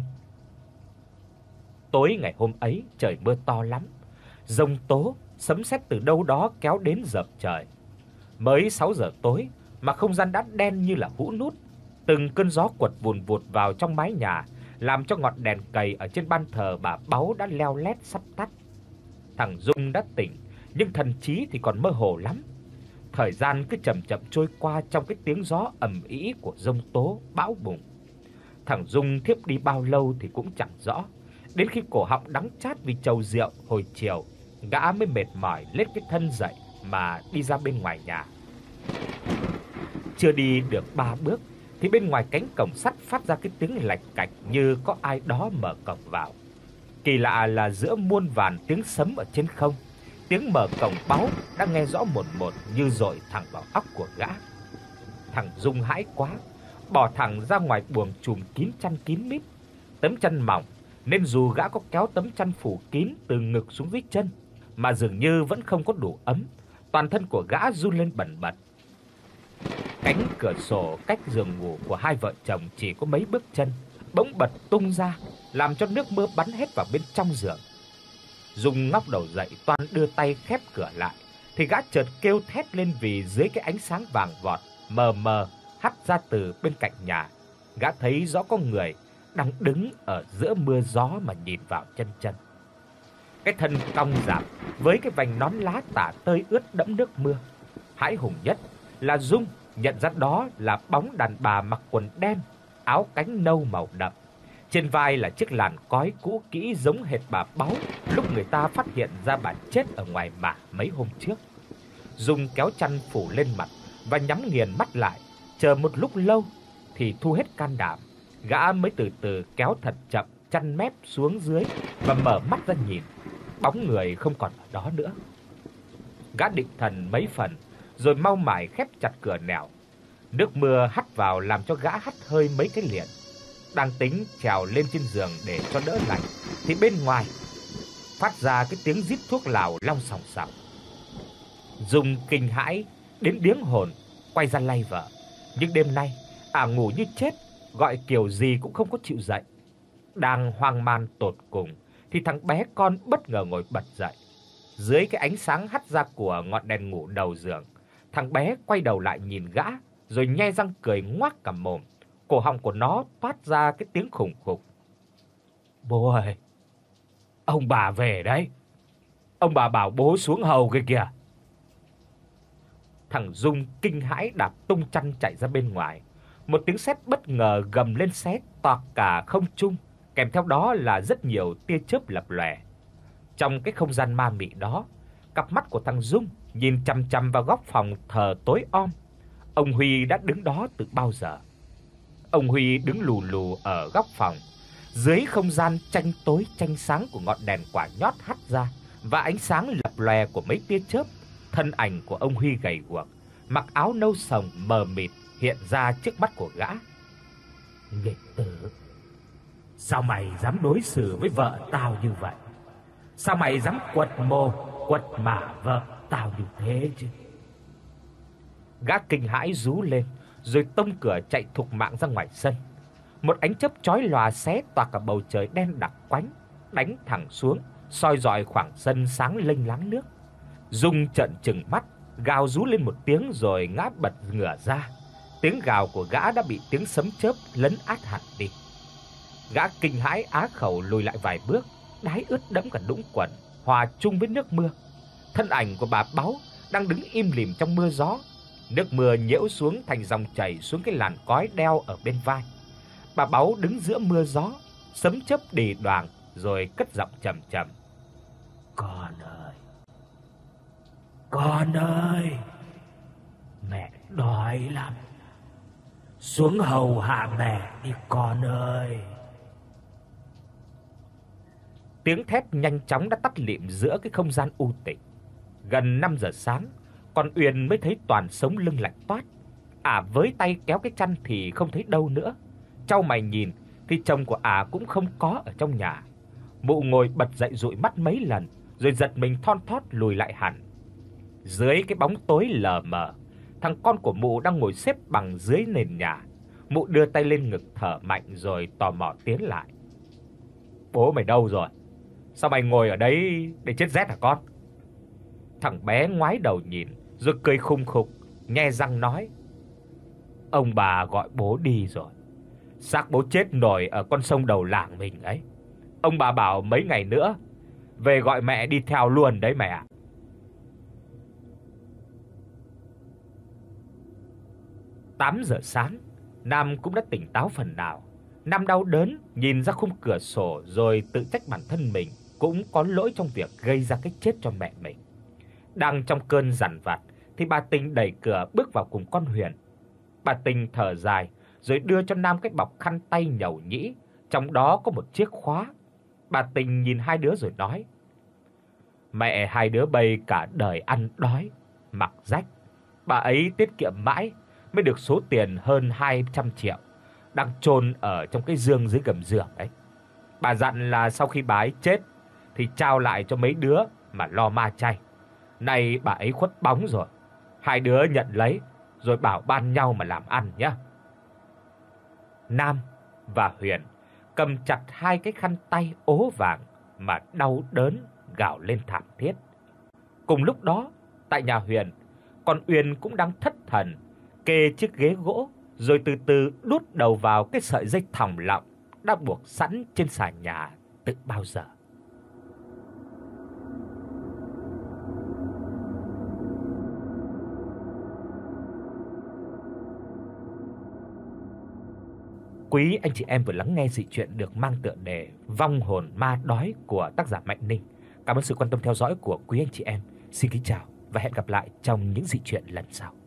Tối ngày hôm ấy trời mưa to lắm, giông tố, sấm sét từ đâu đó kéo đến dập trời. Mới sáu giờ tối mà không gian đã đen như là hũ nút. Từng cơn gió quật vùn vụt vào trong mái nhà, làm cho ngọn đèn cầy ở trên ban thờ bà Báu đã leo lét sắp tắt. Thằng Dung đã tỉnh, nhưng thần trí thì còn mơ hồ lắm. Thời gian cứ chậm chậm trôi qua trong cái tiếng gió ầm ĩ của giông tố bão bùng. Thằng Dung thiếp đi bao lâu thì cũng chẳng rõ. Đến khi cổ họng đắng chát vì chầu rượu hồi chiều, gã mới mệt mỏi lết cái thân dậy mà đi ra bên ngoài nhà. Chưa đi được ba bước thì bên ngoài cánh cổng sắt phát ra cái tiếng lạch cạch như có ai đó mở cổng vào. Kỳ lạ là giữa muôn vàn tiếng sấm ở trên không, tiếng mở cổng báo đã nghe rõ một một như dội thẳng vào óc của gã. Thằng Dung hãi quá, bỏ thẳng ra ngoài buồng trùm kín chăn kín mít. Tấm chăn mỏng nên dù gã có kéo tấm chăn phủ kín từ ngực xuống dưới chân mà dường như vẫn không có đủ ấm, toàn thân của gã run lên bần bật. Cánh cửa sổ cách giường ngủ của hai vợ chồng chỉ có mấy bước chân, bỗng bật tung ra, làm cho nước mưa bắn hết vào bên trong giường. Dung ngóc đầu dậy toan đưa tay khép cửa lại thì gã chợt kêu thét lên vì dưới cái ánh sáng vàng vọt mờ mờ hắt ra từ bên cạnh nhà, gã thấy rõ có người đang đứng ở giữa mưa gió mà nhìn vào chân chân. cái thân cong rạp với cái vành nón lá tả tơi ướt đẫm nước mưa. Hãi hùng nhất là Dung nhận ra đó là bóng đàn bà mặc quần đen, áo cánh nâu màu đậm. Trên vai là chiếc làn cói cũ kỹ giống hệt bà Báu lúc người ta phát hiện ra bà chết ở ngoài mả mấy hôm trước. Dung kéo chăn phủ lên mặt và nhắm nghiền mắt lại, chờ một lúc lâu thì thu hết can đảm, gã mới từ từ kéo thật chậm chăn mép xuống dưới và mở mắt ra nhìn. Bóng người không còn ở đó nữa. Gã định thần mấy phần rồi mau mải khép chặt cửa nẻo. Nước mưa hắt vào làm cho gã hắt hơi mấy cái liền. Đang tính trèo lên trên giường để cho đỡ lạnh thì bên ngoài phát ra cái tiếng rít thuốc lào long sòng sòng. Dung kinh hãi đến điếng hồn, quay ra lay vợ. Nhưng đêm nay ả ngủ như chết, gọi kiểu gì cũng không có chịu dậy. Đang hoang mang tột cùng thì thằng bé con bất ngờ ngồi bật dậy. Dưới cái ánh sáng hắt ra của ngọn đèn ngủ đầu giường, thằng bé quay đầu lại nhìn gã rồi nhe răng cười ngoác cả mồm. Cổ họng của nó toát ra cái tiếng khủng khục. "Bố ơi, ông bà về đấy. Ông bà bảo bố xuống hầu kia kìa." Thằng Dung kinh hãi đạp tung chăn chạy ra bên ngoài. Một tiếng sét bất ngờ gầm lên xé toạc cả không trung, kèm theo đó là rất nhiều tia chớp lập lòe. Trong cái không gian ma mị đó, cặp mắt của thằng Dung nhìn chằm chằm vào góc phòng thờ tối om. Ông Huy đã đứng đó từ bao giờ. Ông Huy đứng lù lù ở góc phòng, dưới không gian tranh tối tranh sáng của ngọn đèn quả nhót hắt ra và ánh sáng lập lòe của mấy tia chớp. Thân ảnh của ông Huy gầy guộc, mặc áo nâu sồng mờ mịt hiện ra trước mắt của gã. "Nghịch tử, sao mày dám đối xử với vợ tao như vậy? Sao mày dám quật mồ, quật mả vợ tao như thế chứ?" Gã kinh hãi rú lên, rồi tông cửa chạy thục mạng ra ngoài sân. Một ánh chớp chói lòa xé toạc cả bầu trời đen đặc quánh, đánh thẳng xuống, soi rọi khoảng sân sáng lênh láng nước. Dung trợn trừng mắt, gào rú lên một tiếng rồi ngã bật ngửa ra. Tiếng gào của gã đã bị tiếng sấm chớp lấn át hẳn đi. Gã kinh hãi á khẩu lùi lại vài bước, đái ướt đẫm cả đũng quần, hòa chung với nước mưa. Thân ảnh của bà Báu đang đứng im lìm trong mưa gió. Nước mưa nhễu xuống thành dòng chảy xuống cái làn cói đeo ở bên vai. Bà Báu đứng giữa mưa gió, sấm chớp đì đoàng rồi cất giọng trầm trầm: "Con ơi, con ơi, mẹ đói lắm. Xuống hầu hạ mẹ đi con ơi." Tiếng thét nhanh chóng đã tắt lịm giữa cái không gian u tịch. Gần năm giờ sáng, con Uyên mới thấy toàn sống lưng lạnh toát. Ả với tay kéo cái chăn thì không thấy đâu nữa. Chau mày nhìn thì chồng của ả cũng không có ở trong nhà. Mụ ngồi bật dậy dụi mắt mấy lần rồi giật mình thon thót lùi lại hẳn. Dưới cái bóng tối lờ mờ, thằng con của mụ đang ngồi xếp bằng dưới nền nhà. Mụ đưa tay lên ngực thở mạnh rồi tò mò tiến lại. "Bố mày đâu rồi? Sao mày ngồi ở đấy để chết rét hả con?" Thằng bé ngoái đầu nhìn rồi cười khùng khục, nhe răng nói: "Ông bà gọi bố đi rồi. Xác bố chết nổi ở con sông đầu làng mình ấy. Ông bà bảo mấy ngày nữa về gọi mẹ đi theo luôn đấy mẹ ạ." tám giờ sáng, Nam cũng đã tỉnh táo phần nào. Nam đau đớn nhìn ra khung cửa sổ rồi tự trách bản thân mình cũng có lỗi trong việc gây ra cái chết cho mẹ mình. Đang trong cơn giằn vặt thì bà Tình đẩy cửa bước vào cùng con Huyền. Bà Tình thở dài rồi đưa cho Nam cái bọc khăn tay nhầu nhĩ, trong đó có một chiếc khóa. Bà Tình nhìn hai đứa rồi nói: "Mẹ hai đứa bây cả đời ăn đói, mặc rách. Bà ấy tiết kiệm mãi mới được số tiền hơn hai trăm triệu đang chôn ở trong cái giường dưới gầm giường đấy. Bà dặn là sau khi bà ấy chết thì trao lại cho mấy đứa mà lo ma chay. Nay bà ấy khuất bóng rồi, hai đứa nhận lấy rồi bảo ban nhau mà làm ăn nhé." Nam và Huyền cầm chặt hai cái khăn tay ố vàng mà đau đớn gào lên thảm thiết. Cùng lúc đó, tại nhà Huyền, con Uyên cũng đang thất thần kê chiếc ghế gỗ rồi từ từ đút đầu vào cái sợi dây thòng lọng đã buộc sẵn trên sàn nhà từ bao giờ. Quý anh chị em vừa lắng nghe dị truyện được mang tựa đề Vong hồn ma đói của tác giả Mạnh Ninh. Cảm ơn sự quan tâm theo dõi của quý anh chị em. Xin kính chào và hẹn gặp lại trong những dị truyện lần sau.